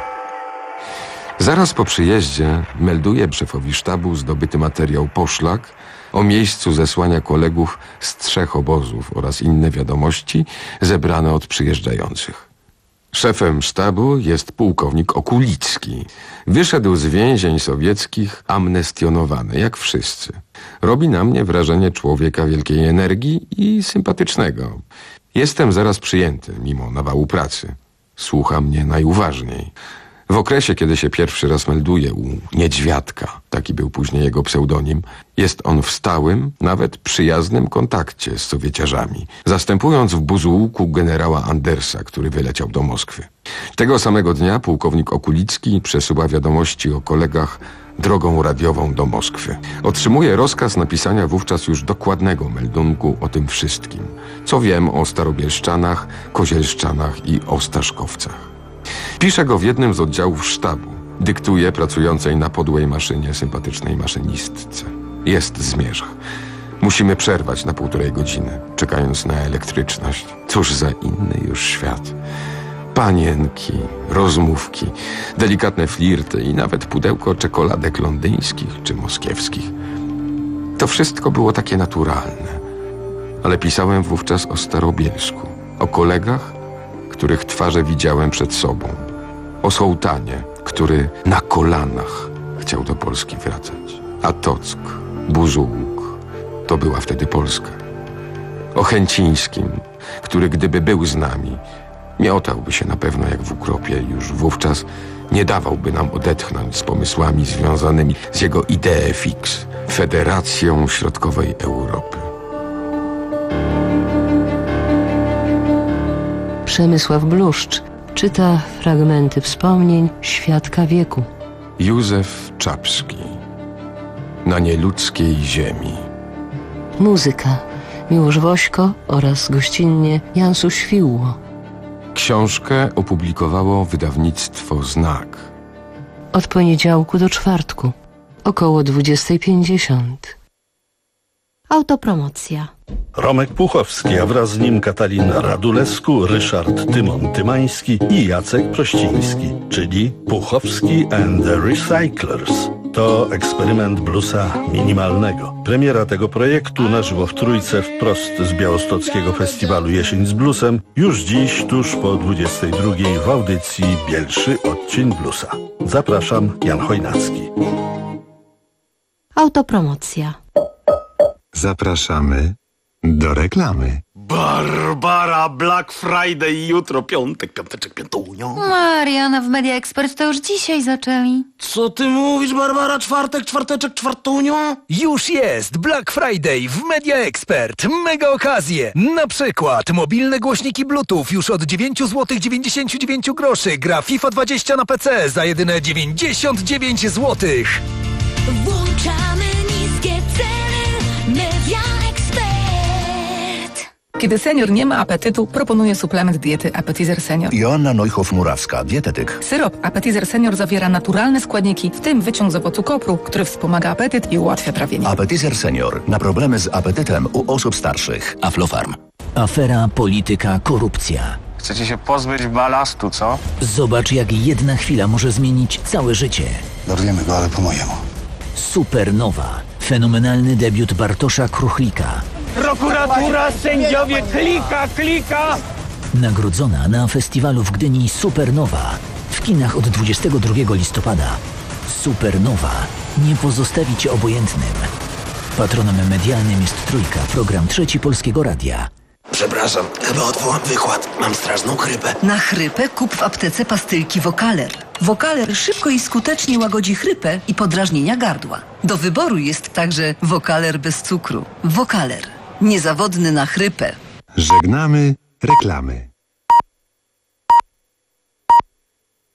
Zaraz po przyjeździe melduje szefowi sztabu zdobyty materiał poszlak o miejscu zesłania kolegów z trzech obozów oraz inne wiadomości zebrane od przyjeżdżających. Szefem sztabu jest pułkownik Okulicki. Wyszedł z więzień sowieckich amnestionowany, jak wszyscy. Robi na mnie wrażenie człowieka wielkiej energii i sympatycznego. Jestem zaraz przyjęty, mimo nawału pracy. Słucha mnie najuważniej. W okresie, kiedy się pierwszy raz melduje u Niedźwiadka, taki był później jego pseudonim, jest on w stałym, nawet przyjaznym kontakcie z sowieciarzami, zastępując w Buzułuku generała Andersa, który wyleciał do Moskwy. Tego samego dnia pułkownik Okulicki przesyła wiadomości o kolegach drogą radiową do Moskwy. Otrzymuje rozkaz napisania wówczas już dokładnego meldunku o tym wszystkim, co wiem o Starobielszczanach, Kozielszczanach i Ostaszkowcach. Pisze go w jednym z oddziałów sztabu. Dyktuje pracującej na podłej maszynie sympatycznej maszynistce. Jest zmierzch. Musimy przerwać na półtorej godziny, czekając na elektryczność. Cóż za inny już świat. Panienki, rozmówki, delikatne flirty i nawet pudełko czekoladek londyńskich czy moskiewskich. To wszystko było takie naturalne. Ale pisałem wówczas o Starobielsku, o kolegach, których twarze widziałem przed sobą. O Sołtanie, który na kolanach chciał do Polski wracać. A Tock, Buzułuk, to była wtedy Polska. O Chęcińskim, który gdyby był z nami, Miotałby się na pewno jak w ukropie. Już wówczas nie dawałby nam odetchnąć z pomysłami związanymi z jego idee fix, Federacją Środkowej Europy. Przemysław Bluszcz czyta fragmenty wspomnień świadka wieku. Józef Czapski. Na nieludzkiej ziemi. Muzyka Miłosz Wośko oraz gościnnie Jan Suświło. Książkę opublikowało wydawnictwo Znak. Od poniedziałku do czwartku, około dwudziestej pięćdziesiąt. Autopromocja. Romek Puchowski, a wraz z nim Katalina Radulescu, Ryszard Tymon Tymański i Jacek Prościński, czyli Puchowski and the Recyclers. To eksperyment bluesa minimalnego. Premiera tego projektu na żywo w Trójce wprost z białostockiego festiwalu Jesień z bluesem już dziś tuż po dwudziestej drugiej w audycji Bielszy odcień bluesa. Zapraszam, Jan Chojnacki. Autopromocja. Zapraszamy do reklamy. Barbara, Black Friday, jutro piątek, piąteczek, piątunio. Mariana, w Media Expert to już dzisiaj zaczęli. Co ty mówisz, Barbara? Czwartek, czwarteczek, czwartunio? Już jest Black Friday w Media Expert. Mega okazje. Na przykład mobilne głośniki Bluetooth już od dziewięć złotych dziewięćdziesiąt dziewięć groszy. Gra FIFA dwadzieścia na P C za jedyne dziewięćdziesiąt dziewięć złotych. Włączamy niskie ceny. Media Expert. Kiedy senior nie ma apetytu, proponuję suplement diety Appetizer Senior. Joanna Neuhoff-Murawska, dietetyk. Syrop Appetizer Senior zawiera naturalne składniki, w tym wyciąg z owocu kopru, który wspomaga apetyt i ułatwia trawienie. Appetizer Senior. Na problemy z apetytem u osób starszych. Aflofarm. Afera, polityka, korupcja. Chcecie się pozbyć balastu, co? Zobacz, jak jedna chwila może zmienić całe życie. Dorwiemy go, ale po mojemu. Supernowa. Fenomenalny debiut Bartosza Kruchlika. Prokuratura, sędziowie, klika, klika! Nagrodzona na festiwalu w Gdyni Supernowa. W kinach od dwudziestego drugiego listopada. Supernowa. Nie pozostawi cię obojętnym. Patronem medialnym jest Trójka, program Trzeci Polskiego Radia. Przepraszam, chyba odwołam wykład. Mam straszną chrypę. Na chrypę kup w aptece pastylki Wokaler. Wokaler szybko i skutecznie łagodzi chrypę i podrażnienia gardła. Do wyboru jest także Wokaler bez cukru. Wokaler. Niezawodny na chrypę. Żegnamy reklamy.